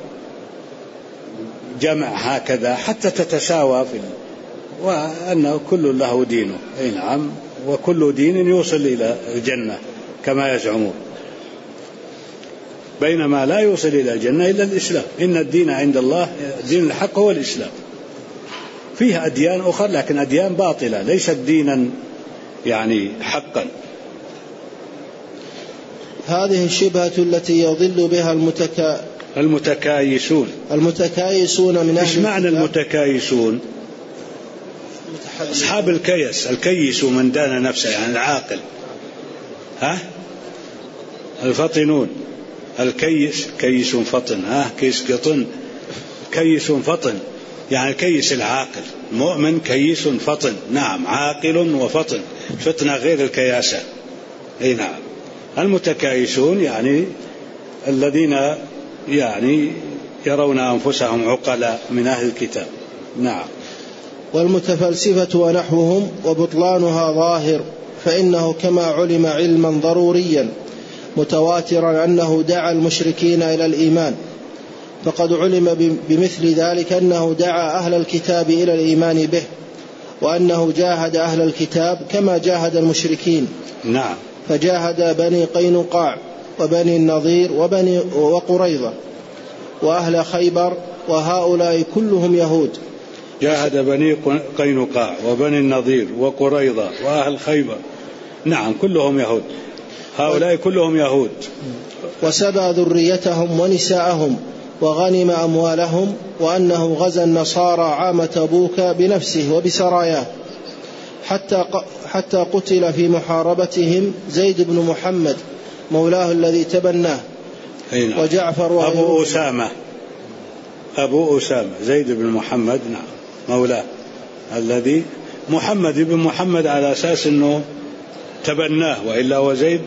جمع هكذا حتى تتساوى وأنه كل له دينه، أي نعم، وكل دين يوصل إلى الجنة كما يزعمون، بينما لا يوصل إلى الجنة إلا الإسلام. إن الدين عند الله دين الحق هو الإسلام. فيه أديان أخرى لكن أديان باطلة ليست دينا يعني حقا. هذه الشبهة التي يضل بها المتكايسون من أهل. إيش معنى المتكايسون؟ أصحاب الكيس من دان نفسه، يعني العاقل. الفطنون، كيس فطن، كيس قطن، كيس فطن، يعني كيس العاقل. مؤمن كيس فطن، نعم، عاقل وفطن، فطنة غير الكياسة. أي نعم. المتكايسون يعني الذين يعني يرون أنفسهم عقلاء من أهل الكتاب. نعم. والمتفلسفة ونحوهم وبطلانها ظاهر، فإنه كما علم علما ضروريا متواترا أنه دعا المشركين إلى الإيمان، فقد علم بمثل ذلك أنه دعا أهل الكتاب إلى الإيمان به، وأنه جاهد أهل الكتاب كما جاهد المشركين. نعم. فجاهد بني قينقاع وبني النضير وقريظة وأهل خيبر، وهؤلاء كلهم يهود. جاهد بني قينقاع وبني النضير وقريظة وأهل خيبر، نعم، كلهم يهود، هؤلاء كلهم يهود. وسبى ذريتهم ونساءهم وغنم أموالهم، وأنه غزا النصارى عام تبوك بنفسه وبسراياه، حتى قتل في محاربتهم زيد بن محمد مولاه الذي تبناه. وجعفر أبو أسامة زيد بن محمد، نعم، مولاه الذي محمد بن محمد على أساس أنه تبناه، وإلا هو زيد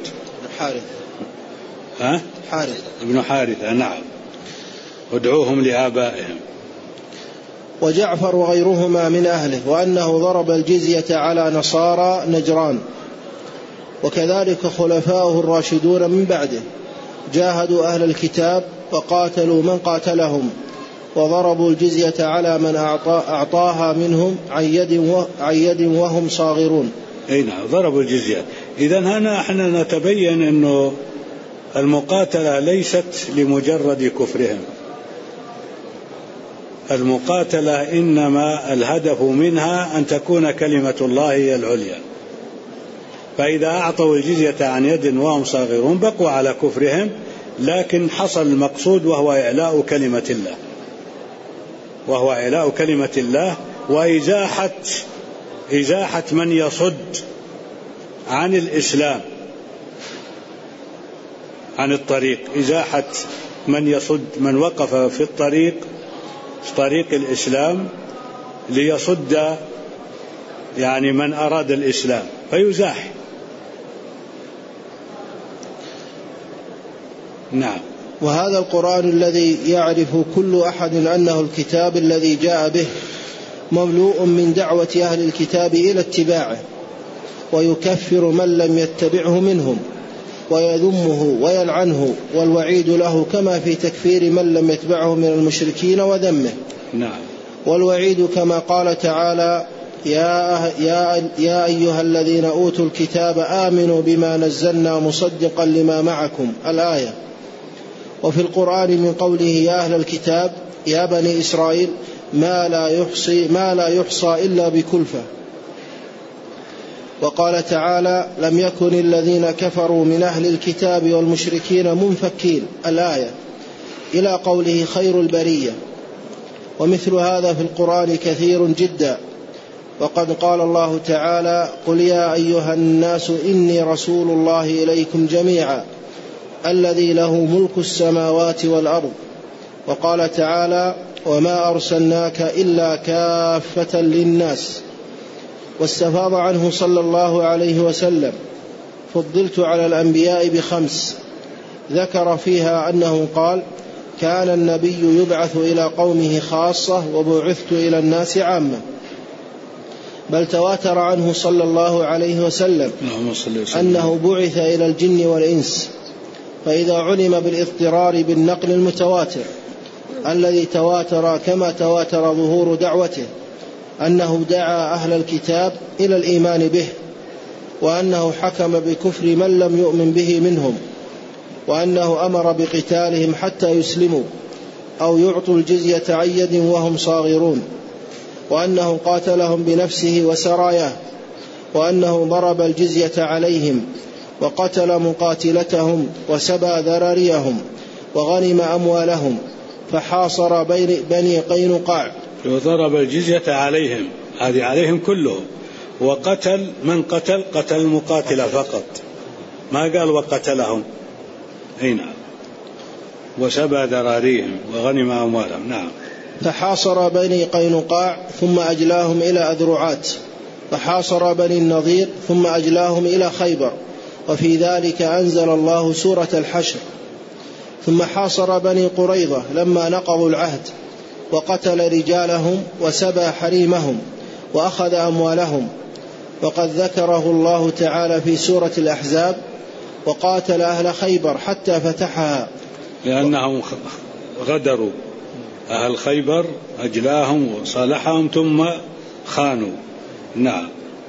ابن حارثة. نعم. ادعوهم لآبائهم. وجعفر وغيرهما من أهله، وأنه ضرب الجزية على نصارى نجران. وكذلك خلفاؤه الراشدون من بعده جاهدوا أهل الكتاب وقاتلوا من قاتلهم، وضربوا الجزية على من أعطاها منهم عن يد وهم صاغرون. أي نعم، ضربوا الجزية. إذن هنا احنا نتبين أنه المقاتلة ليست لمجرد كفرهم، المقاتلة إنما الهدف منها أن تكون كلمة الله هي العليا. فإذا أعطوا الجزية عن يد وهم صاغرون بقوا على كفرهم، لكن حصل المقصود وهو إعلاء كلمة الله، وإزاحة من يصد عن الإسلام عن الطريق، إزاحة من وقف في طريق الإسلام ليصد يعني من أراد الإسلام فيزاح. نعم. وهذا القرآن الذي يعرف كل أحد أنه الكتاب الذي جاء به مملوء من دعوة أهل الكتاب إلى اتباعه، ويكفر من لم يتبعه منهم، ويذمه ويلعنه، والوعيد له كما في تكفير من لم يتبعه من المشركين وذمه. نعم. والوعيد كما قال تعالى: يا أيها الذين أوتوا الكتاب آمنوا بما نزلنا مصدقا لما معكم، الآية. وفي القرآن من قوله: يا أهل الكتاب، يا بني إسرائيل، ما لا يحصى إلا بكلفة. وقال تعالى: لم يكن الذين كفروا من أهل الكتاب والمشركين منفكين، الآية، إلى قوله: خير البرية. ومثل هذا في القرآن كثير جدا. وقد قال الله تعالى: قل يا أيها الناس إني رسول الله إليكم جميعا الذي له ملك السماوات والأرض. وقال تعالى: وما أرسلناك إلا كافة للناس. واستفاض عنه صلى الله عليه وسلم: فضلت على الأنبياء ب5، ذكر فيها أنه قال: كان النبي يبعث إلى قومه خاصة وبعثت إلى الناس عامة. بل تواتر عنه صلى الله عليه وسلم أنه بعث إلى الجن والإنس. فإذا علم بالاضطرار بالنقل المتواتر الذي تواتر كما تواتر ظهور دعوته أنه دعا أهل الكتاب إلى الإيمان به، وأنه حكم بكفر من لم يؤمن به منهم، وأنه أمر بقتالهم حتى يسلموا أو يعطوا الجزية عن يد وهم صاغرون، وأنه قاتلهم بنفسه وسراياه، وأنه ضرب الجزية عليهم وقتل مقاتلتهم وسبى ذراريهم وغنم أموالهم، فحاصر بني قينقاع. وضرب الجزية عليهم، هذه عليهم كلهم، وقتل من قتل المقاتل فقط، ما قال وقتلهم. نعم. وسبى ذراريهم وغنم أموالهم. نعم. فحاصر بني قينقاع ثم أجلاهم إلى أذرعات، فحاصر بني النضير ثم أجلاهم إلى خيبر، وفي ذلك أنزل الله سورة الحشر. ثم حاصر بني قريظة لما نقضوا العهد، وقتل رجالهم وسبى حريمهم وأخذ أموالهم، وقد ذكره الله تعالى في سورة الأحزاب: وقاتل أهل خيبر حتى فتحها، لأنهم غدروا أهل خيبر، أجلاهم وصالحهم ثم خانوا. نعم.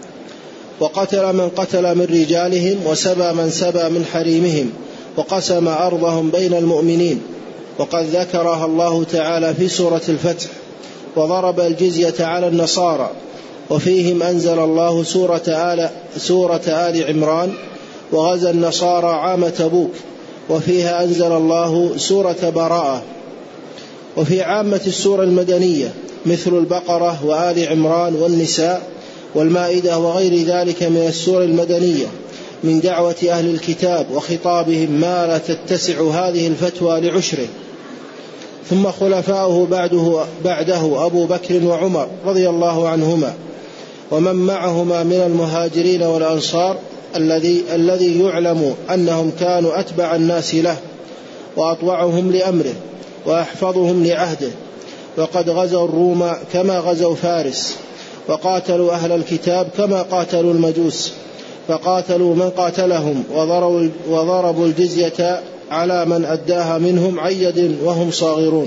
وقتل من قتل من رجالهم وسبى من سبى من حريمهم، وقسم أرضهم بين المؤمنين، وقد ذكرها الله تعالى في سورة الفتح: وضرب الجزية على النصارى. وفيهم أنزل الله سورة آل عمران: وغزا النصارى عام تبوك، وفيها أنزل الله سورة براءة. وفي عامة السورة المدنية مثل البقرة وآل عمران والنساء والمائدة وغير ذلك من السور المدنية من دعوة أهل الكتاب وخطابهم ما لا تتسع هذه الفتوى لعشره. ثم خلفاؤه بعده أبو بكر وعمر رضي الله عنهما، ومن معهما من المهاجرين والأنصار الذي يعلم أنهم كانوا أتبع الناس له وأطوعهم لأمره وأحفظهم لعهده، وقد غزوا الروم كما غزوا فارس، وقاتلوا أهل الكتاب كما قاتلوا المجوس، فقاتلوا من قاتلهم وضربوا الجزية على من أداها منهم عن يد وهم صاغرون.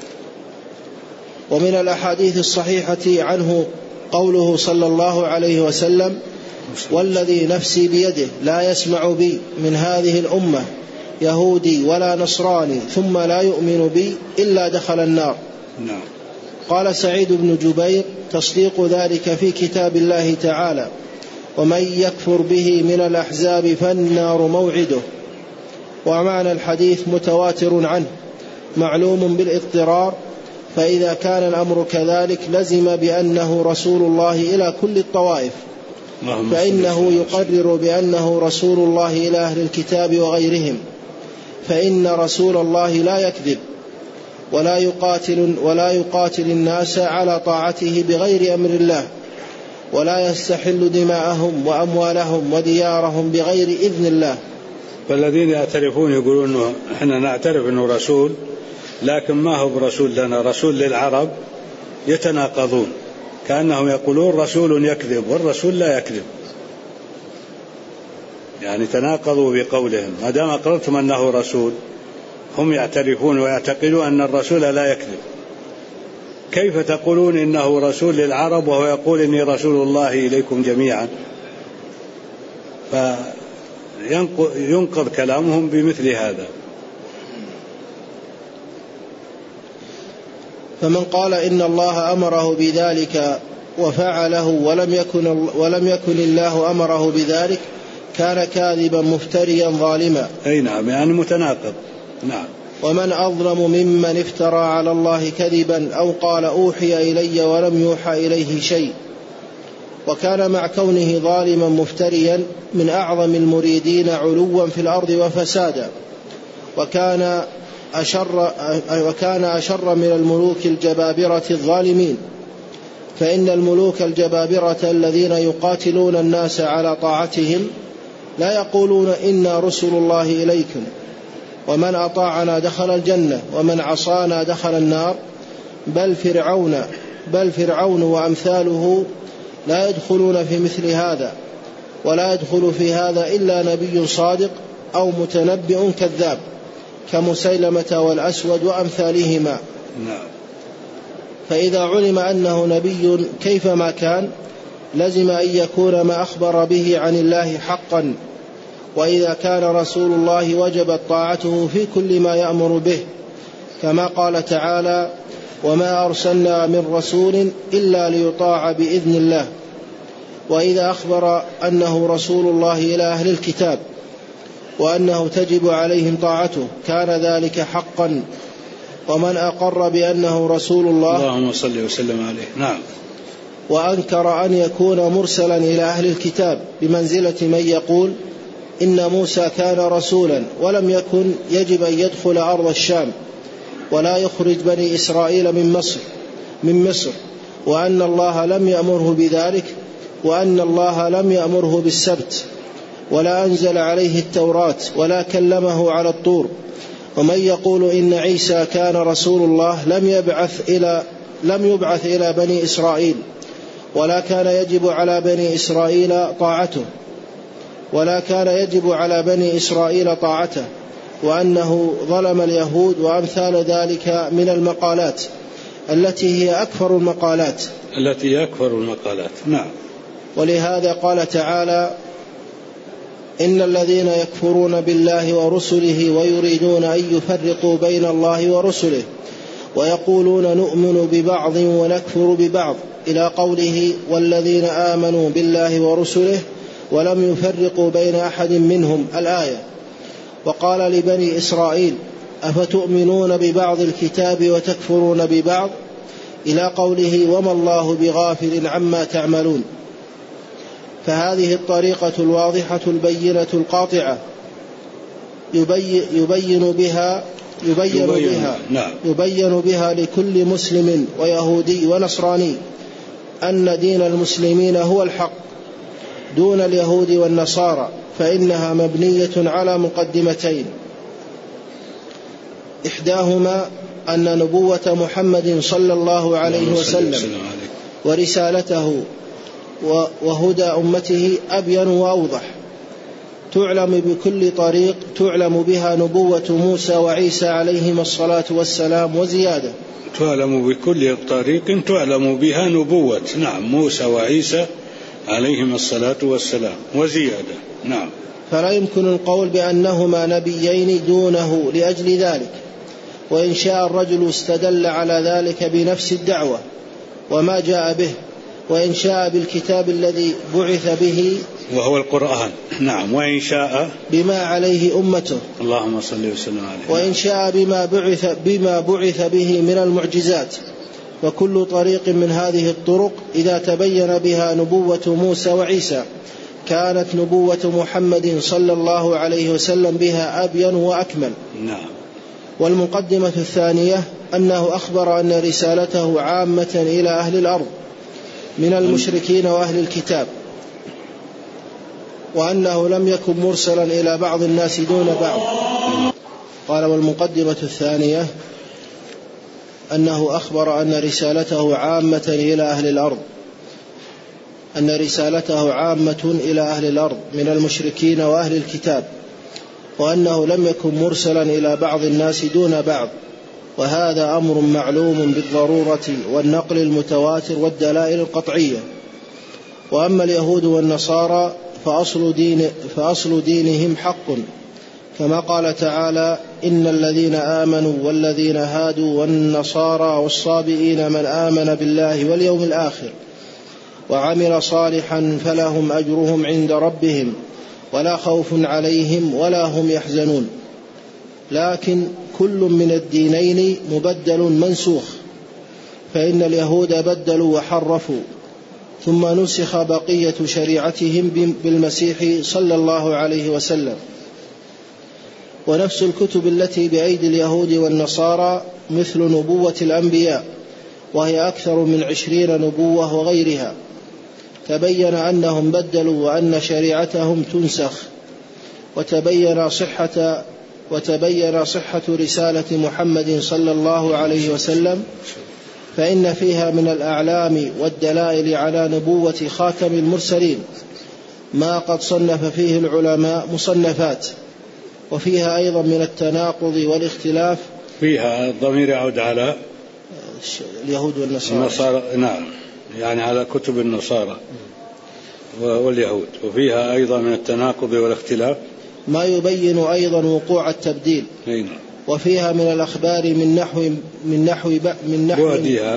ومن الأحاديث الصحيحة عنه قوله صلى الله عليه وسلم: والذي نفسي بيده لا يسمع بي من هذه الأمة يهودي ولا نصراني ثم لا يؤمن بي إلا دخل النار. نعم. قال سعيد بن جبير: تصديق ذلك في كتاب الله تعالى: ومن يكفر به من الأحزاب فالنار موعده. ومعنى الحديث متواتر عنه معلوم بالاضطرار، فإذا كان الأمر كذلك لزم بأنه رسول الله إلى كل الطوائف، فإنه يقرر بأنه رسول الله إلى أهل الكتاب وغيرهم، فإن رسول الله لا يكذب ولا يقاتل الناس على طاعته بغير أمر الله، ولا يستحل دماءهم وأموالهم وديارهم بغير إذن الله. فالذين يعترفون يقولون احنا نعترف انه رسول، لكن ما هو برسول لنا، رسول للعرب، يتناقضون كأنهم يقولون رسول يكذب والرسول لا يكذب، يعني تناقضوا بقولهم. ما دام أقررتم أنه رسول، هم يعترفون ويعتقدون أن الرسول لا يكذب، كيف تقولون إنه رسول للعرب وهو يقول إني رسول الله إليكم جميعا؟ فينقض كلامهم بمثل هذا. فمن قال إن الله أمره بذلك وفعله ولم يكن الله أمره بذلك كان كاذبا مفتريا ظالما. أي نعم، يعني متناقض. نعم. ومن أظلم ممن افترى على الله كذبا أو قال أوحي إلي ولم يوحى إليه شيء. وكان مع كونه ظالما مفتريا من أعظم المريدين علوا في الأرض وفسادا، وكان أشر من الملوك الجبابرة الظالمين. فإن الملوك الجبابرة الذين يقاتلون الناس على طاعتهم لا يقولون إنا رسل الله إليكم، ومن أطاعنا دخل الجنة ومن عصانا دخل النار، بل فرعون وأمثاله لا يدخلون في مثل هذا، ولا يدخل في هذا إلا نبي صادق أو متنبئ كذاب كمسيلمة والأسود وأمثالهما. فإذا علم أنه نبي كيفما كان لزم أن يكون ما أخبر به عن الله حقا. وإذا كان رسول الله وجبت طاعته في كل ما يأمر به، كما قال تعالى: وما أرسلنا من رسول إلا ليطاع بإذن الله. وإذا أخبر أنه رسول الله إلى أهل الكتاب وأنه تجب عليهم طاعته كان ذلك حقا. ومن أقر بأنه رسول الله، اللهم صل وسلم عليه، نعم، وأنكر أن يكون مرسلا إلى أهل الكتاب بمنزلة من يقول إن موسى كان رسولا ولم يكن يجب أن يدخل أرض الشام ولا يخرج بني إسرائيل من مصر، وأن الله لم يأمره بذلك، وأن الله لم يأمره بالسبت، ولا أنزل عليه التوراة، ولا كلمه على الطور. ومن يقول إن عيسى كان رسول الله لم يبعث إلى بني إسرائيل، ولا كان يجب على بني إسرائيل طاعته، وأنه ظلم اليهود وأمثال ذلك من المقالات التي هي أكفر المقالات. نعم. ولهذا قال تعالى: إن الذين يكفرون بالله ورسله ويريدون أن يفرقوا بين الله ورسله ويقولون نؤمن ببعض ونكفر ببعض، إلى قوله: والذين آمنوا بالله ورسله ولم يفرقوا بين أحد منهم، الآية. وقال لبني إسرائيل: أفتؤمنون ببعض الكتاب وتكفرون ببعض، إلى قوله: وما الله بغافل عما تعملون. فهذه الطريقة الواضحة البينة القاطعة يبين بها لكل مسلم ويهودي ونصراني أن دين المسلمين هو الحق دون اليهود والنصارى، فإنها مبنية على مقدمتين: إحداهما أن نبوة محمد صلى الله عليه وسلم ورسالته وهدى أمته أبين وأوضح، تعلم بكل طريق تعلم بها نبوة موسى وعيسى عليهما الصلاة والسلام وزيادة. تعلم بكل طريق تعلم بها نبوة، نعم، موسى وعيسى عليهما الصلاة والسلام وزيادة. نعم. فلا يمكن القول بأنهما نبيين دونه لأجل ذلك، وإن شاء الرجل استدل على ذلك بنفس الدعوة وما جاء به، وإن شاء بالكتاب الذي بعث به وهو القرآن، نعم، وإن شاء بما عليه أمته، اللهم صل وسلم عليه، وإن شاء بما بعث به من المعجزات. وكل طريق من هذه الطرق إذا تبين بها نبوة موسى وعيسى كانت نبوة محمد صلى الله عليه وسلم بها أبين وأكمل. نعم. والمقدمة الثانية أنه أخبر أن رسالته عامة إلى أهل الأرض من المشركين وأهل الكتاب، وأنه لم يكن مرسلا إلى بعض الناس دون بعض. قال: والمقدمة الثانية أنه أخبر أن رسالته عامة إلى أهل الأرض، أن رسالته عامة إلى أهل الأرض من المشركين وأهل الكتاب، وأنه لم يكن مرسلا إلى بعض الناس دون بعض، وهذا أمر معلوم بالضرورة والنقل المتواتر والدلائل القطعية. وأما اليهود والنصارى فأصل دينهم حق، كما قال تعالى: إن الذين آمنوا والذين هادوا والنصارى والصابئين من آمن بالله واليوم الآخر وعمل صالحا فلهم أجرهم عند ربهم ولا خوف عليهم ولا هم يحزنون. لكن كل من الدينين مبدل منسوخ، فإن اليهود بدلوا وحرفوا، ثم نسخ بقية شريعتهم بالمسيح صلى الله عليه وسلم. ونفس الكتب التي بأيدي اليهود والنصارى مثل نبوة الأنبياء، وهي أكثر من 20 نبوة وغيرها، تبين أنهم بدلوا وأن شريعتهم تنسخ. وتبين صحة رسالة محمد صلى الله عليه وسلم، فإن فيها من الأعلام والدلائل على نبوة خاتم المرسلين ما قد صنف فيه العلماء مصنفات، وفيها أيضا من التناقض والاختلاف. فيها الضمير يعود على اليهود والنصارى. نعم، يعني على كتب النصارى واليهود. وفيها أيضا من التناقض والاختلاف ما يبين أيضا وقوع التبديل. وفيها من الأخبار من نحو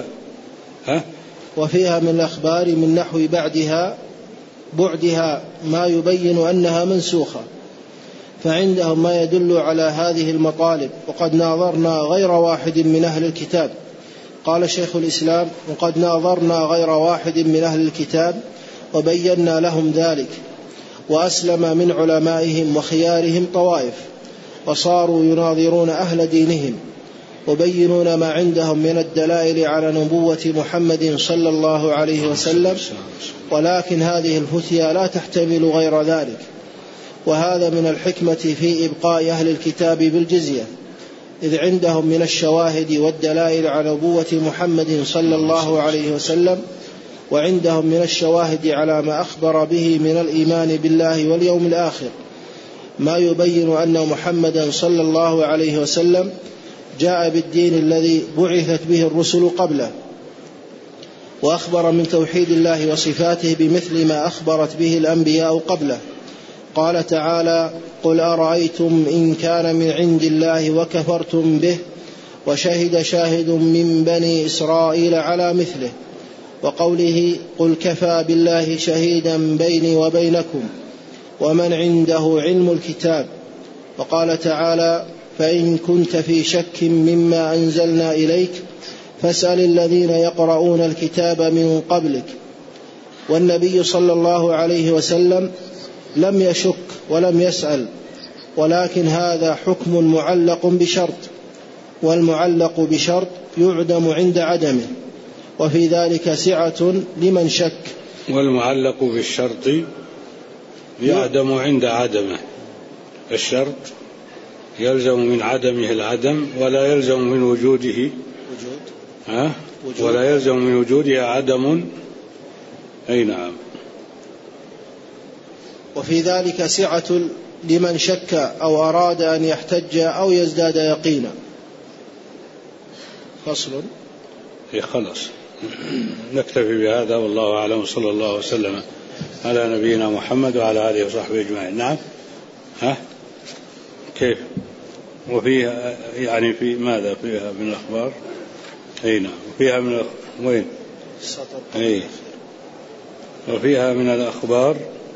وفيها من الأخبار من نحو بعدها ما يبين أنها منسوخة، فعندهم ما يدل على هذه المطالب. وقد ناظرنا غير واحد من أهل الكتاب، قال شيخ الإسلام: وقد ناظرنا غير واحد من أهل الكتاب وبينا لهم ذلك، وأسلم من علمائهم وخيارهم طوائف، وصاروا يناظرون أهل دينهم وبينون ما عندهم من الدلائل على نبوة محمد صلى الله عليه وسلم، ولكن هذه الفتيا لا تحتمل غير ذلك. وهذا من الحكمة في إبقاء أهل الكتاب بالجزية، إذ عندهم من الشواهد والدلائل على نبوة محمد صلى الله عليه وسلم، وعندهم من الشواهد على ما أخبر به من الإيمان بالله واليوم الآخر ما يبين أن محمدا صلى الله عليه وسلم جاء بالدين الذي بعثت به الرسل قبله، وأخبر من توحيد الله وصفاته بمثل ما أخبرت به الأنبياء قبله. قال تعالى: قل أرأيتم إن كان من عند الله وكفرتم به وشهد شاهد من بني إسرائيل على مثله. وقوله: قل كفى بالله شهيدا بيني وبينكم ومن عنده علم الكتاب. وقال تعالى: فإن كنت في شك مما أنزلنا إليك فاسأل الذين يقرؤون الكتاب من قبلك. والنبي صلى الله عليه وسلم لم يشك ولم يسأل، ولكن هذا حكم معلق بشرط، والمعلق بشرط يعدم عند عدمه، وفي ذلك سعة لمن شك. والمعلق بالشرط يعدم عند عدمه. الشرط يلزم من عدمه العدم، ولا يلزم من وجوده ولا يلزم من وجوده عدم. أي نعم. وفي ذلك سعة لمن شك أو أراد أن يحتج أو يزداد يقينا. فصل. خلاص نكتفي بهذا، والله أعلم، صلى الله وسلم على نبينا محمد وعلى آله وصحبه أجمعين. نعم. كيف؟ وفيها يعني في ماذا فيها من الأخبار؟ أي نعم. وفيها من وين؟ أي. وفيها من الأخبار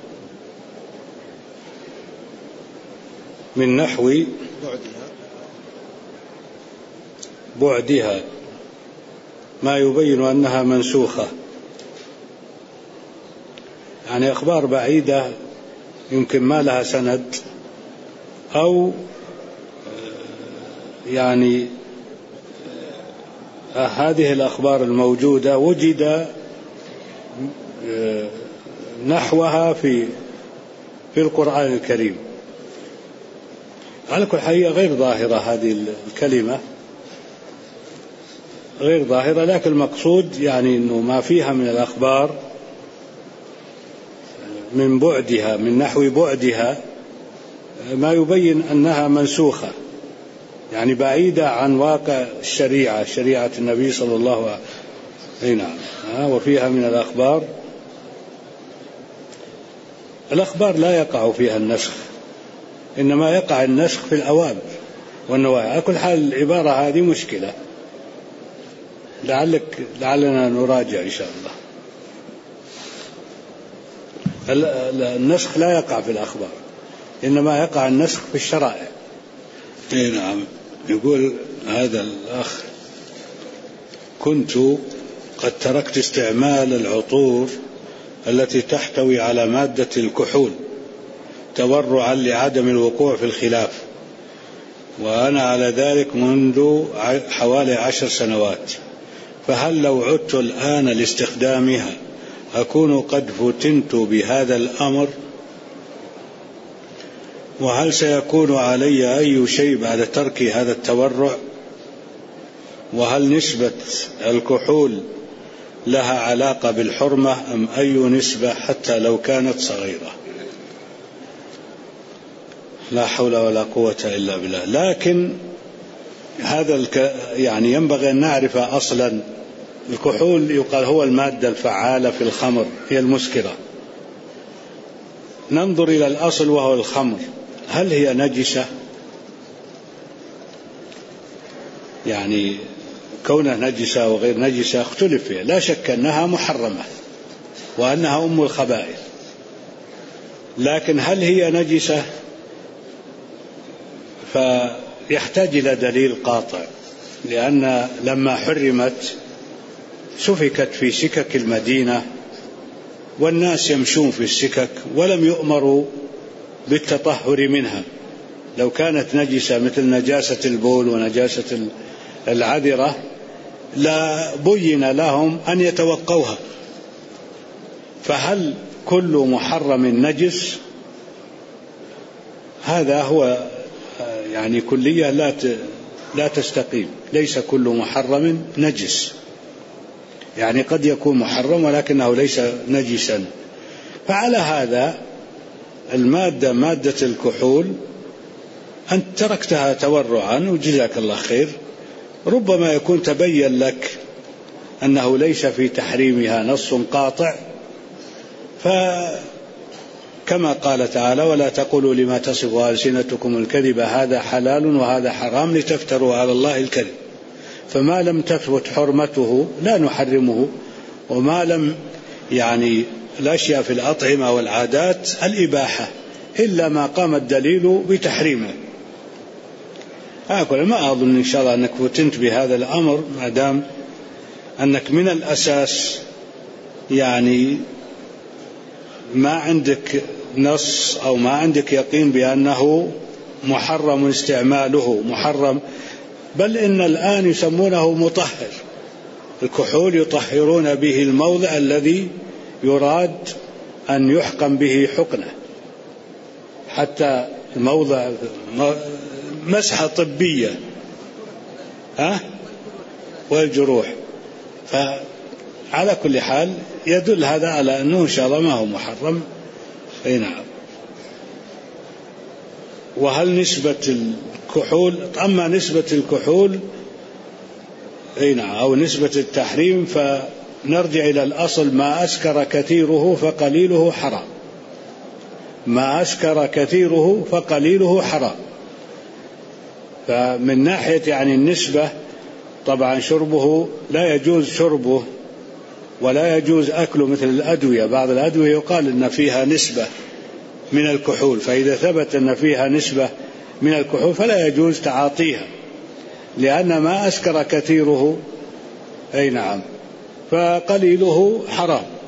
من نحو بعدها ما يبين أنها منسوخة، يعني أخبار بعيدة يمكن ما لها سند، أو يعني هذه الأخبار الموجودة وجد نحوها في القرآن الكريم. على كل حقيقة غير ظاهرة هذه الكلمة، غير ظاهرة، لكن المقصود يعني أنه ما فيها من الأخبار من بعدها، من نحو بعدها، ما يبين أنها منسوخة، يعني بعيدة عن واقع الشريعة، شريعة النبي صلى الله عليه وسلم. وفيها من الأخبار لا يقع فيها النسخ، إنما يقع النسخ في الأوامر والنواهي. على كل حال العبارة هذه مشكلة، لعلنا نراجع إن شاء الله. النسخ لا يقع في الأخبار، إنما يقع النسخ في الشرائع. نعم. يقول هذا الأخ: كنت قد تركت استعمال العطور التي تحتوي على مادة الكحول تورعا لعدم الوقوع في الخلاف، وأنا على ذلك منذ حوالي 10 سنوات، فهل لو عدت الآن لاستخدامها أكون قد فتنت بهذا الأمر؟ وهل سيكون علي أي شيء بعد ترك هذا التورع؟ وهل نسبة الكحول لها علاقة بالحرمة أم أي نسبة حتى لو كانت صغيرة؟ لا حول ولا قوة إلا بالله. لكن هذا يعني ينبغي أن نعرف أصلا الكحول يقال هو المادة الفعالة في الخمر، هي المسكرة. ننظر إلى الأصل وهو الخمر، هل هي نجسة؟ يعني كونها نجسة وغير نجسة اختلف فيها، لا شك أنها محرمة وأنها أم الخبائث، لكن هل هي نجسة؟ فيحتاج إلى دليل قاطع، لأن لما حرمت سفكت في سكك المدينة والناس يمشون في السكك ولم يؤمروا بالتطهر منها. لو كانت نجسة مثل نجاسة البول ونجاسة العذرة لا بين لهم أن يتوقوها. فهل كل محرم نجس؟ هذا هو يعني كلية لا تستقيم. ليس كل محرم نجس، يعني قد يكون محرم ولكنه ليس نجسا. فعلى هذا مادة الكحول أنت تركتها تورعا وجزاك الله خير، ربما يكون تبين لك أنه ليس في تحريمها نص قاطع، فكما قال تعالى: ولا تقولوا لما تصف ألسنتكم الكذب هذا حلال وهذا حرام لتفتروا على الله الكذب. فما لم تثبت حرمته لا نحرمه، وما لم يعني الأشياء في الأطعمة والعادات الإباحة إلا ما قام الدليل بتحريمه. ما أظن إن شاء الله أنك فتنت بهذا الأمر، ما دام أنك من الأساس يعني ما عندك نص أو ما عندك يقين بأنه محرم استعماله، محرم، بل إن الآن يسمونه مطهر. الكحول يطهرون به الموضع الذي يراد أن يحقن به حقنة، حتى الموضع مسحة طبية والجروح. فعلى كل حال يدل هذا على أنه إن شاء الله ما هو محرم. نعم. وهل نسبة الكحول، أما نسبة الكحول أو نسبة التحريم، فنرجع إلى الأصل: ما أسكر كثيره فقليله حرام. ما أسكر كثيره فقليله حرام. فمن ناحية يعني النسبة، طبعا شربه لا يجوز شربه ولا يجوز أكله، مثل الأدوية. بعض الأدوية يقال أن فيها نسبة من الكحول، فإذا ثبت أن فيها نسبة من الكحول فلا يجوز تعاطيها، لأن ما أسكر كثيره نعم فقليله حرام.